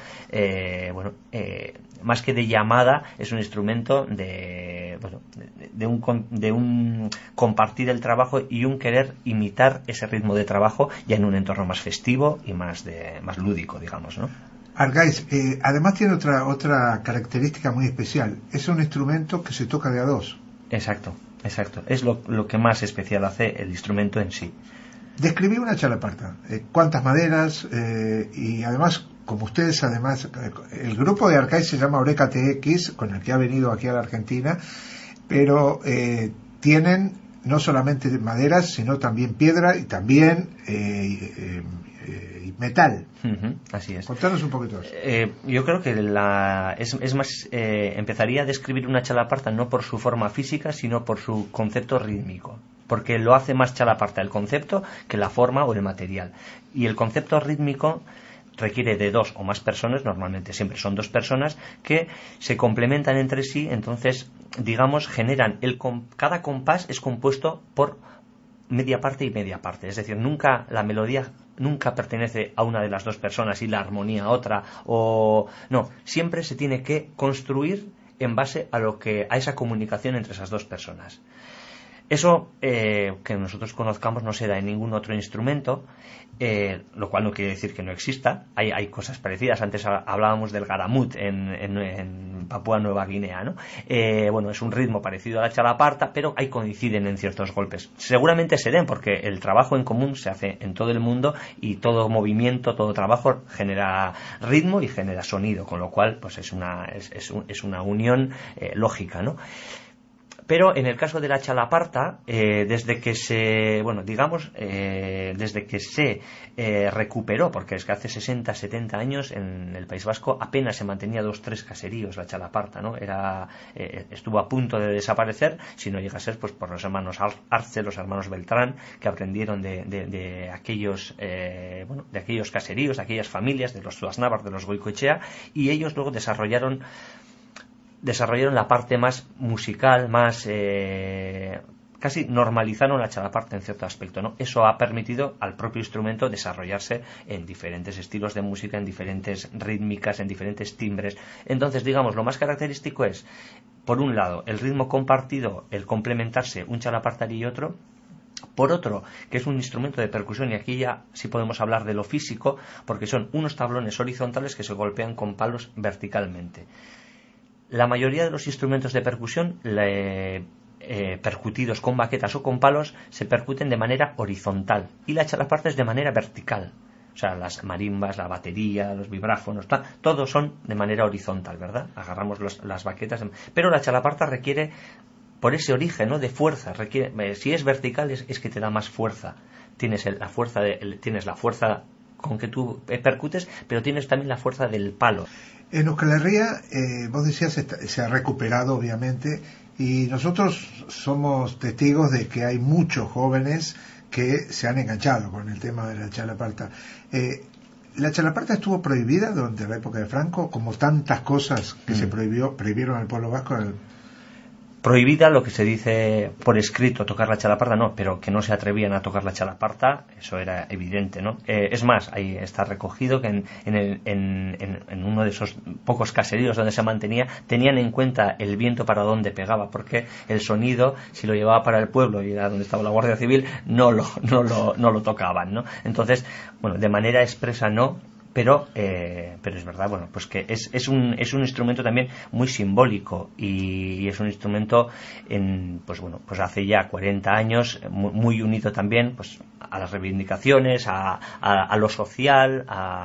más que de llamada, es un instrumento de un compartir el trabajo y un querer imitar ese ritmo de trabajo ya en un entorno más festivo y más lúdico, digamos, ¿no? Arcáiz, además tiene otra característica muy especial, es un instrumento que se toca de a dos. Exacto. Es lo que más especial hace el instrumento en sí. Describí una chalaparta. ¿Cuántas maderas? Y además, como ustedes, el grupo de Arcáiz se llama Oreca TX, con el que ha venido aquí a la Argentina, pero tienen no solamente maderas, sino también piedra y también metal. Así es. Contanos un poquito eso. Yo creo que es más, empezaría a describir una chalaparta no por su forma física, sino por su concepto rítmico, porque lo hace más chalaparta el concepto que la forma o el material. Y el concepto rítmico requiere de dos o más personas, normalmente siempre son dos personas, que se complementan entre sí. Entonces, digamos, generan cada compás es compuesto por media parte y media parte, es decir, la melodía nunca pertenece a una de las dos personas y la armonía a otra, siempre se tiene que construir en base a esa comunicación entre esas dos personas. Eso que nosotros conozcamos no se da en ningún otro instrumento, lo cual no quiere decir que no exista. Hay cosas parecidas. Antes hablábamos del garamut en Papúa Nueva Guinea, ¿no? Bueno, es un ritmo parecido a la chalaparta, pero ahí coinciden en ciertos golpes. Seguramente se den porque el trabajo en común se hace en todo el mundo y todo movimiento, todo trabajo genera ritmo y genera sonido, con lo cual pues es una unión lógica, ¿no? Pero en el caso de la chalaparta, desde que se recuperó, porque es que hace 60, 70 años en el País Vasco apenas se mantenía 2-3 caseríos la chalaparta, ¿no? Estuvo a punto de desaparecer, si no llega a ser pues por los hermanos Arce, los hermanos Beltrán, que aprendieron de aquellos caseríos, de aquellas familias, de los Zuasnavar, de los Goicoechea, y ellos luego desarrollaron la parte más musical, más casi normalizaron la chalaparta en cierto aspecto, ¿no? Eso ha permitido al propio instrumento desarrollarse en diferentes estilos de música, en diferentes rítmicas, en diferentes timbres. Entonces, digamos, lo más característico es, por un lado, el ritmo compartido, el complementarse un chalapartarí y otro. Por otro, que es un instrumento de percusión, y aquí ya sí podemos hablar de lo físico, porque son unos tablones horizontales que se golpean con palos verticalmente. La mayoría de los instrumentos de percusión percutidos con baquetas o con palos se percuten de manera horizontal y la chalaparta es de manera vertical. O sea, las marimbas, la batería, los vibráfonos, todos son de manera horizontal, ¿verdad? Agarramos las baquetas. Pero la chalaparta requiere, por ese origen, ¿no?, de fuerza. Si es vertical es que te da más fuerza. Tienes la fuerza con que tú percutes, pero tienes también la fuerza del palo. En Euskal Herria, vos decías, se ha recuperado obviamente, y nosotros somos testigos de que hay muchos jóvenes que se han enganchado con el tema de la chalaparta. ¿La chalaparta estuvo prohibida durante la época de Franco, como tantas cosas que se prohibieron al pueblo vasco? Prohibida, lo que se dice por escrito, tocar la chalaparta, no, pero que no se atrevían a tocar la chalaparta, eso era evidente, ¿no? Es más, ahí está recogido que en uno de esos pocos caseríos donde se mantenía, tenían en cuenta el viento para dónde pegaba, porque el sonido, si lo llevaba para el pueblo y era donde estaba la Guardia Civil, no lo tocaban, ¿no? Entonces, bueno, de manera expresa no, pero es verdad, bueno, pues que es un instrumento también muy simbólico y es un instrumento pues hace ya 40 años muy unido también pues a las reivindicaciones, a lo social,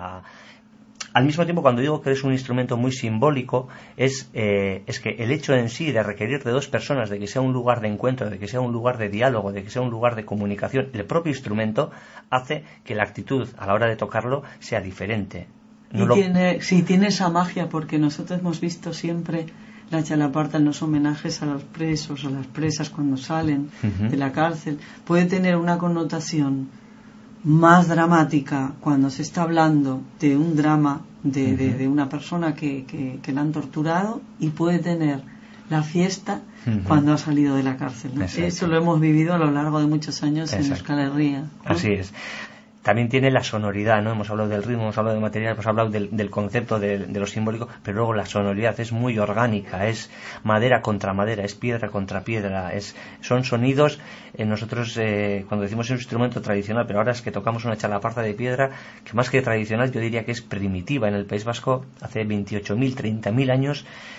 al mismo tiempo. Cuando digo que es un instrumento muy simbólico es que el hecho en sí de requerir de dos personas, de que sea un lugar de encuentro, de que sea un lugar de diálogo, de que sea un lugar de comunicación, el propio instrumento hace que la actitud a la hora de tocarlo sea diferente. Tiene esa magia, porque nosotros hemos visto siempre la chalaparta en los homenajes a los presos o las presas cuando salen de la cárcel. Puede tener una connotación más dramática cuando se está hablando de un drama de una persona que la han torturado, y puede tener la fiesta cuando ha salido de la cárcel, ¿no? Eso lo hemos vivido a lo largo de muchos años en Euskal Herria, ¿no? Así es. También tiene la sonoridad, ¿no? Hemos hablado del ritmo, hemos hablado de material, hemos hablado del concepto de lo simbólico, pero luego la sonoridad es muy orgánica, es madera contra madera, es piedra contra piedra, son sonidos. Nosotros cuando decimos un instrumento tradicional, pero ahora es que tocamos una chalaparta de piedra, que más que tradicional yo diría que es primitiva. En el País Vasco hace 28.000, 30.000 años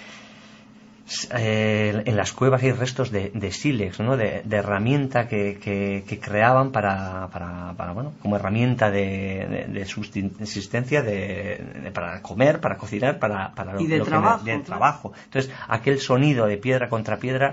en las cuevas hay restos de sílex, ¿no?, de herramienta que creaban para como herramienta de subsistencia, para comer, para cocinar, para de trabajo. Entonces, aquel sonido de piedra contra piedra,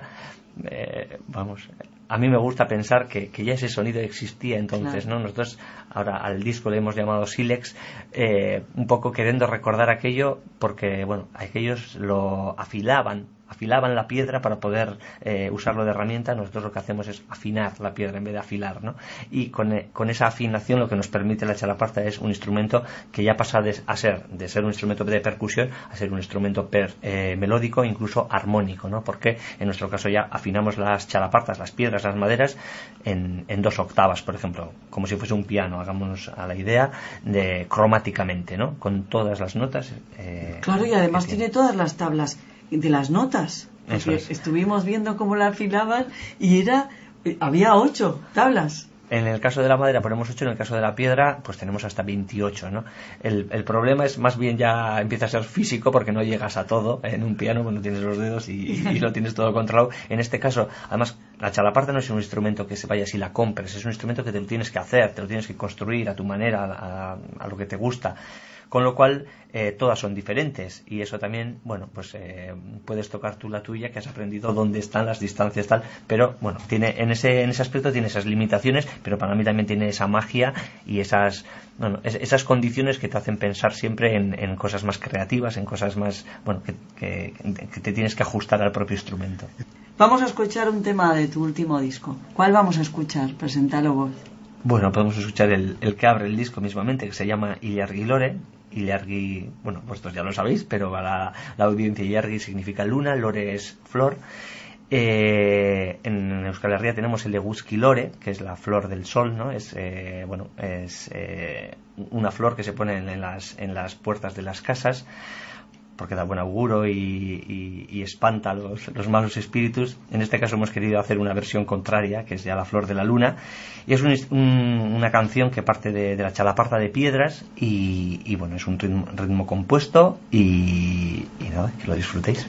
a mí me gusta pensar que ya ese sonido existía entonces, claro, ¿no? Nosotros ahora al disco le hemos llamado sílex, un poco queriendo recordar aquello, porque aquellos lo afilaban la piedra para poder usarlo de herramienta. Nosotros lo que hacemos es afinar la piedra en vez de afilar, ¿no? Y con esa afinación lo que nos permite la chalaparta es un instrumento que ya pasa de ser un instrumento de percusión a ser un instrumento melódico, incluso armónico, ¿no? Porque en nuestro caso ya afinamos las chalapartas, las piedras, las maderas en 2 octavas, por ejemplo, como si fuese un piano. Hagámonos a la idea de cromáticamente, ¿no? Con todas las notas. Claro, y además tiene todas las tablas de las notas. Eso es. Estuvimos viendo cómo la afilaban y había 8 tablas. En el caso de la madera ponemos 8, en el caso de la piedra pues tenemos hasta 28, ¿no? El problema es más bien ya empieza a ser físico, porque no llegas a todo en un piano cuando tienes los dedos y lo tienes todo controlado. En este caso, además, la chalaparta no es un instrumento que se vaya si la compres, es un instrumento que te lo tienes que hacer, te lo tienes que construir a tu manera, a lo que te gusta. Con lo cual, todas son diferentes, y eso también, bueno, pues puedes tocar tú la tuya, que has aprendido dónde están las distancias, tal, pero bueno, en ese aspecto tiene esas limitaciones, pero para mí también tiene esa magia y esas condiciones que te hacen pensar siempre en cosas más creativas, en cosas más, bueno, que te tienes que ajustar al propio instrumento. Vamos a escuchar un tema de tu último disco. ¿Cuál vamos a escuchar? Preséntalo vos. Bueno, podemos escuchar el que abre el disco mismamente, que se llama Ilargi Lore. Ilargi, bueno, vosotros ya lo sabéis, pero para la audiencia, Ilargi significa luna, Lore es flor. En Euskal Herria tenemos el Eguzki Lore, que es la flor del sol, ¿no? Es una flor que se pone en las puertas de las casas, porque da buen auguro y espanta a los malos espíritus. En este caso hemos querido hacer una versión contraria, que es ya la flor de la luna, y es una canción que parte de la chalaparta de piedras y bueno, es un ritmo compuesto y nada, que lo disfrutéis.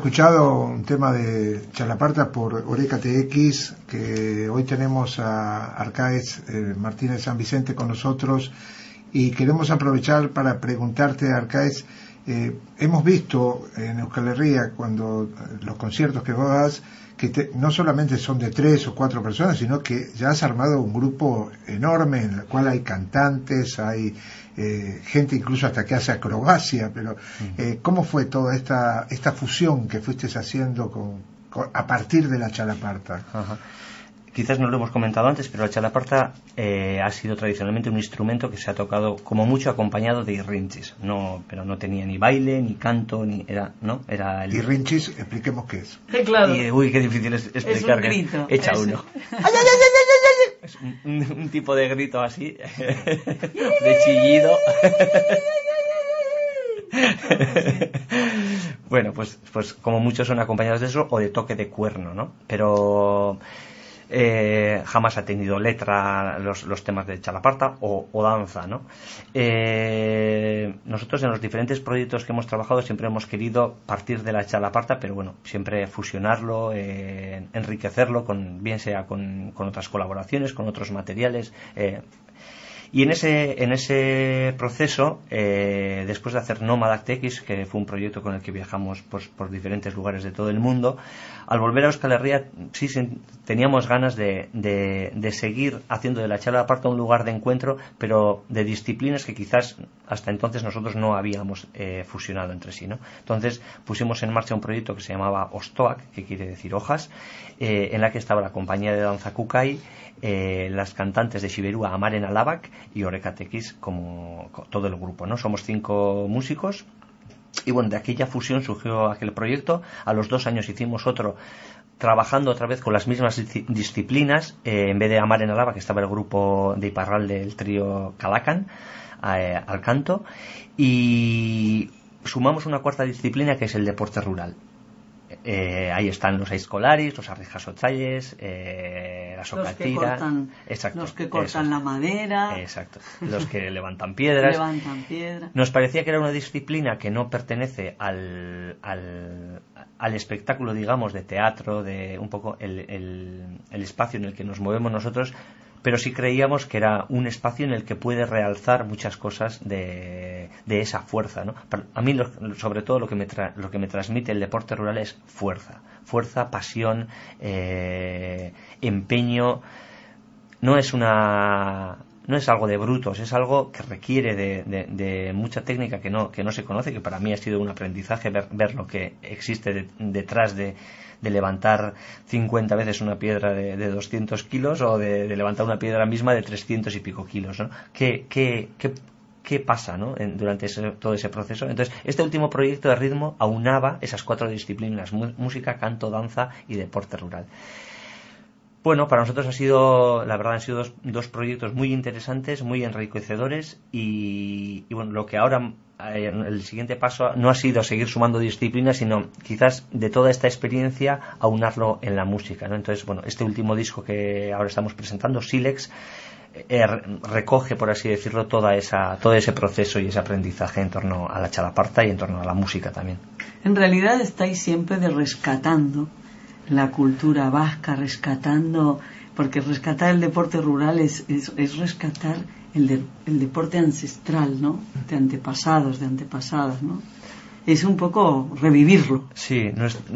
escuchado un tema de Chalaparta por Oreca TX, que hoy tenemos a Arcaez Martínez San Vicente con nosotros, y queremos aprovechar para preguntarte, Arcaez, hemos visto en Euskal Herria, cuando los conciertos que vos das, que no solamente son de 3 o 4 personas, sino que ya has armado un grupo enorme en el cual hay cantantes, hay gente incluso hasta que hace acrobacia, pero ¿cómo fue toda esta fusión que fuiste haciendo a partir de la Chalaparta? Ajá. Quizás no lo hemos comentado antes, pero la Chalaparta ha sido tradicionalmente un instrumento que se ha tocado como mucho acompañado de irrinchis, pero no tenía ni baile, ni canto, era el... Irrinchis, expliquemos qué es. Claro. Uy, qué difícil es explicar. Es un grito. Echa uno. Es un tipo de grito así, de chillido. Bueno, pues como muchos son acompañados de eso o de toque de cuerno, ¿no? Pero jamás ha tenido letra los temas de Chalaparta o danza, ¿no? Nosotros en los diferentes proyectos que hemos trabajado siempre hemos querido partir de la Chalaparta, pero bueno, siempre fusionarlo, enriquecerlo, bien sea con otras colaboraciones, con otros materiales. Y en ese proceso, después de hacer Nómada TX, que fue un proyecto con el que viajamos por diferentes lugares de todo el mundo, al volver a Euskal Herria sí teníamos ganas de seguir haciendo de la Chalaparta un lugar de encuentro, pero de disciplinas que quizás hasta entonces nosotros no habíamos fusionado entre sí, ¿no? Entonces pusimos en marcha un proyecto que se llamaba Ostoak, que quiere decir hojas, en la que estaba la compañía de danza Kukai, las cantantes de Xiberua, Amaren Alabak y Oreca TX, como todo el grupo, ¿no? Somos 5 músicos. Y bueno, de aquella fusión surgió aquel proyecto. A los 2 años hicimos otro, trabajando otra vez con las mismas disciplinas. En vez de Amaren Alabak, que estaba el grupo de Iparralde, el trío Calacan, al canto. Y sumamos una cuarta disciplina, que es el deporte rural. Ahí están los aizkolaris, los arrijasotzailes, la socatira, los que cortan la madera, exacto, los que levantan piedras. Nos parecía que era una disciplina que no pertenece al espectáculo, digamos, de teatro, de un poco el espacio en el que nos movemos nosotros, pero sí creíamos que era un espacio en el que puede realzar muchas cosas de esa fuerza, ¿no? A mí, sobre todo, lo que me transmite el deporte rural es fuerza, pasión, empeño. No es algo de brutos, es algo que requiere de mucha técnica que no se conoce, que para mí ha sido un aprendizaje ver lo que existe detrás de levantar 50 veces una piedra de 200 kilos o de levantar una piedra misma de 300 y pico kilos, ¿no? ¿Qué pasa, ¿no? durante todo ese proceso? Entonces, este último proyecto de ritmo aunaba esas 4 disciplinas: música, canto, danza y deporte rural. Bueno, para nosotros han sido dos proyectos muy interesantes, muy enriquecedores, y bueno, lo que ahora el siguiente paso no ha sido seguir sumando disciplinas, sino quizás de toda esta experiencia aunarlo en la música, ¿no? Entonces, bueno, este último disco que ahora estamos presentando, Silex, recoge, por así decirlo, todo ese proceso y ese aprendizaje en torno a la Chalaparta y en torno a la música también. En realidad estáis siempre rescatando la cultura vasca, porque rescatar el deporte rural es rescatar el deporte ancestral, ¿no? De antepasados, de antepasadas, ¿no? Es un poco revivirlo. Sí,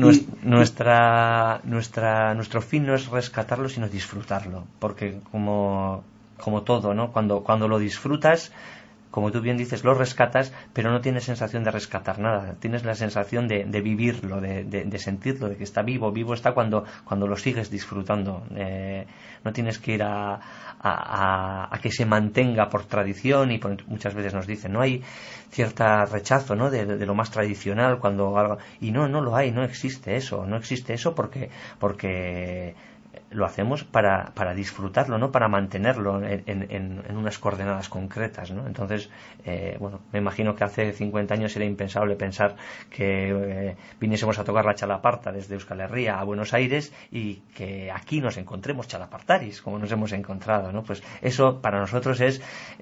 nuestro fin no es rescatarlo, sino disfrutarlo, porque como todo, ¿no? Cuando lo disfrutas, como tú bien dices, lo rescatas, pero no tienes sensación de rescatar nada. Tienes la sensación de vivirlo, de sentirlo, de que está vivo. Vivo está cuando lo sigues disfrutando. No tienes que ir a que se mantenga por tradición, y muchas veces nos dicen, no hay cierto rechazo, ¿no? de lo más tradicional cuando algo, y no lo hay, no existe eso porque lo hacemos para disfrutarlo, no para mantenerlo en unas coordenadas concretas, ¿no? Entonces, bueno, me imagino que hace 50 años era impensable pensar que viniésemos a tocar la chalaparta desde Euskal Herria a Buenos Aires y que aquí nos encontremos chalapartaris, como nos hemos encontrado, ¿no? Pues eso para nosotros es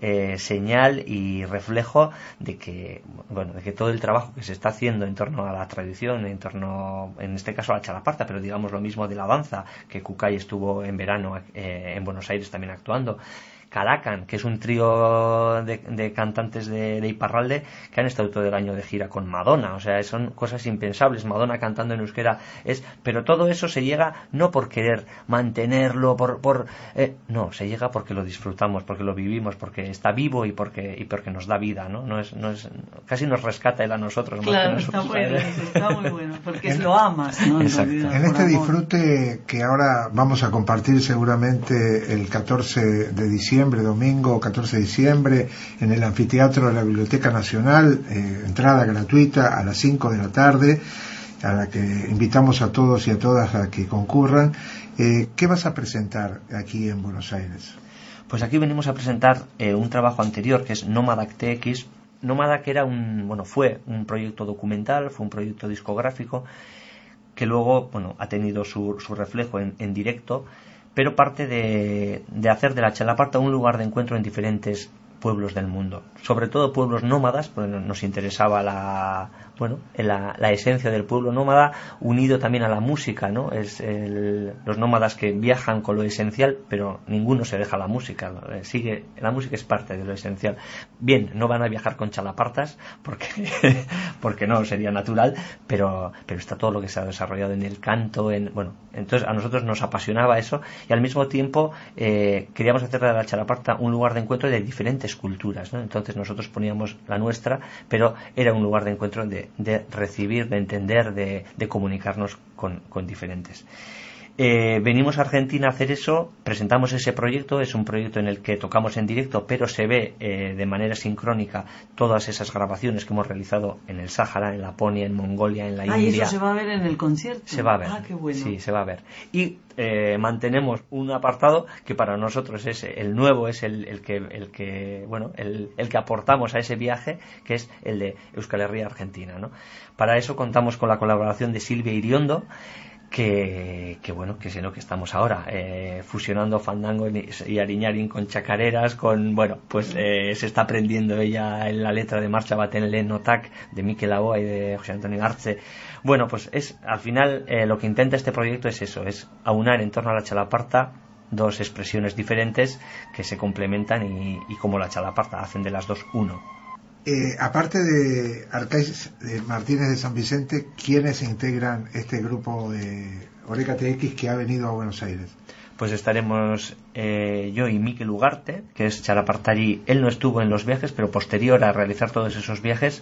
señal y reflejo de que, bueno, de que todo el trabajo que se está haciendo en torno a la tradición, en torno, en este caso a la chalaparta, pero digamos lo mismo de la danza, que Kukay estuvo en verano en Buenos Aires también actuando, Calacan, que es un trío de cantantes de Iparralde que han estado todo el año de gira con Madonna, o sea, son cosas impensables, Madonna cantando en euskera, pero todo eso se llega no por querer mantenerlo, no, se llega porque lo disfrutamos, porque lo vivimos, porque está vivo y porque nos da vida, ¿no? No es, casi nos rescata él a nosotros. Claro, más que nosotros, está muy bueno, porque lo amas, ¿no? En este disfrute que ahora vamos a compartir seguramente el 14 de diciembre, domingo 14 de diciembre, en el anfiteatro de la Biblioteca Nacional, entrada gratuita a las 5 de la tarde, a la que invitamos a todos y a todas a que concurran. ¿Qué vas a presentar aquí en Buenos Aires? Pues aquí venimos a presentar un trabajo anterior que es Nómadak TX. Nómadak era fue un proyecto documental, fue un proyecto discográfico que luego, ha tenido su reflejo en directo, pero parte de hacer de la chalaparta un lugar de encuentro en diferentes pueblos del mundo, sobre todo pueblos nómadas, pues nos interesaba la esencia del pueblo nómada, unido también a la música, ¿no? Los nómadas que viajan con lo esencial, pero ninguno se deja la música, la música es parte de lo esencial. Bien, no van a viajar con chalapartas, porque no sería natural, pero está todo lo que se ha desarrollado en el canto, entonces a nosotros nos apasionaba eso, y al mismo tiempo queríamos hacer de la chalaparta un lugar de encuentro de diferentes culturas, ¿no? Entonces nosotros poníamos la nuestra, pero era un lugar de encuentro de recibir, de entender, de comunicarnos con diferentes. Venimos a Argentina a hacer eso, presentamos ese proyecto, es un proyecto en el que tocamos en directo, pero se ve de manera sincrónica todas esas grabaciones que hemos realizado en el Sáhara, en Laponia, en Mongolia, en la India. ¿Y eso se va a ver en el concierto? Se va a ver. Ah, qué bueno. Sí, se va a ver. Y mantenemos un apartado que para nosotros es el nuevo, es el que aportamos a ese viaje, que es el de Euskal Herria Argentina, ¿no? Para eso contamos con la colaboración de Silvia Iriondo, que es en lo que estamos ahora, fusionando fandango y ariñarín con chacareras, se está aprendiendo ella en la letra de Marcha Baten Lehen Notak de Mikel Laboa y de José Antonio Gartze. Al final lo que intenta este proyecto es eso, es aunar en torno a la chalaparta dos expresiones diferentes que se complementan y como la chalaparta hacen de las dos uno. Aparte de Arcais Martínez de San Vicente, ¿quiénes integran este grupo de Oreca TX que ha venido a Buenos Aires? Pues estaremos yo y Mikel Ugarte, que es chalapartari. Él no estuvo en los viajes, pero posterior a realizar todos esos viajes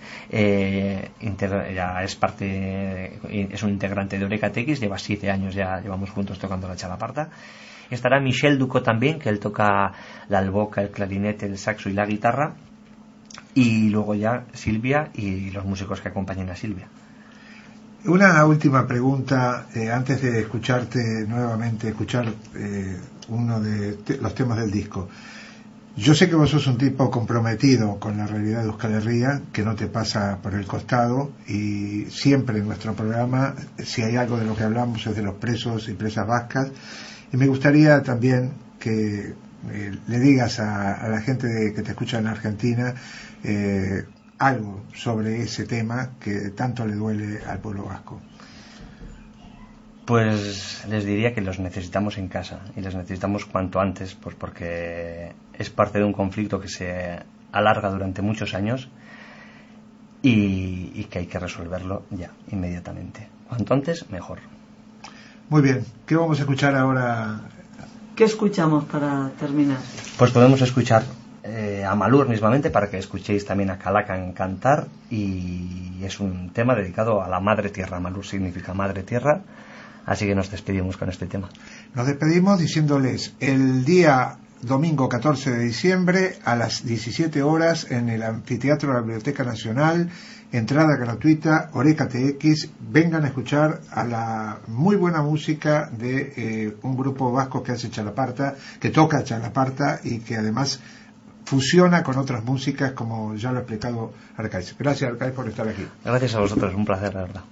ya es un integrante de Oreca TX, lleva 7 años ya llevamos juntos tocando la chalaparta. Estará Michel Ducó también, que él toca la alboca, el clarinete, el saxo y la guitarra. Y luego ya Silvia y los músicos que acompañan a Silvia. Una última pregunta, antes de escucharte nuevamente, escuchar uno de los temas del disco. Yo sé que vos sos un tipo comprometido con la realidad de Euskal Herria, que no te pasa por el costado, y siempre en nuestro programa, si hay algo de lo que hablamos, es de los presos y presas vascas. Y me gustaría también que le digas a la gente que te escucha en Argentina algo sobre ese tema que tanto le duele al pueblo vasco. Pues les diría que los necesitamos en casa y los necesitamos cuanto antes, pues porque es parte de un conflicto que se alarga durante muchos años y que hay que resolverlo ya, inmediatamente. Cuanto antes, mejor. Muy bien, ¿qué vamos a escuchar ahora? ¿Qué escuchamos para terminar? Pues podemos escuchar a Malur mismamente, para que escuchéis también a Calacan cantar, y es un tema dedicado a la madre tierra. Malur significa madre tierra, así que nos despedimos con este tema. Nos despedimos diciéndoles: el día domingo 14 de diciembre a las 17 horas en el Anfiteatro de la Biblioteca Nacional, entrada gratuita, Oreca TX. Vengan a escuchar a la muy buena música de un grupo vasco que hace chalaparta, que toca chalaparta y que además fusiona con otras músicas, como ya lo ha explicado Arcaiz. Gracias, Arcaiz, por estar aquí. Gracias a vosotros, un placer, la verdad.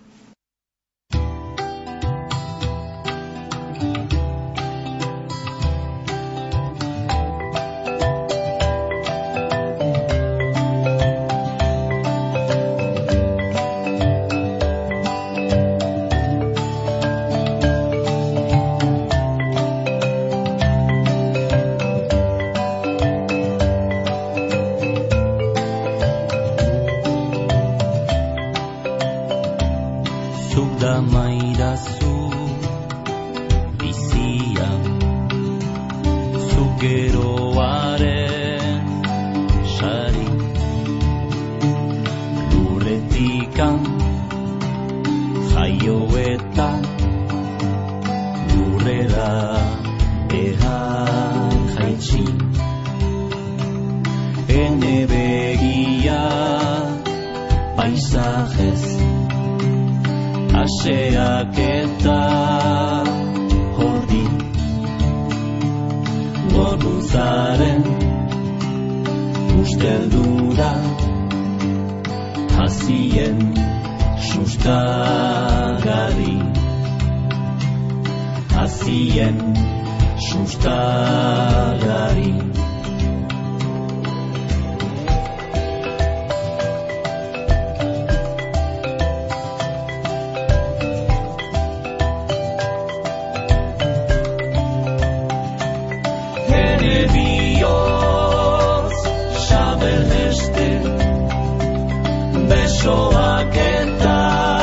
Besoak eta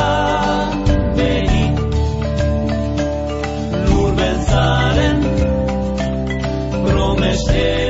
begi lur beltzaren promeste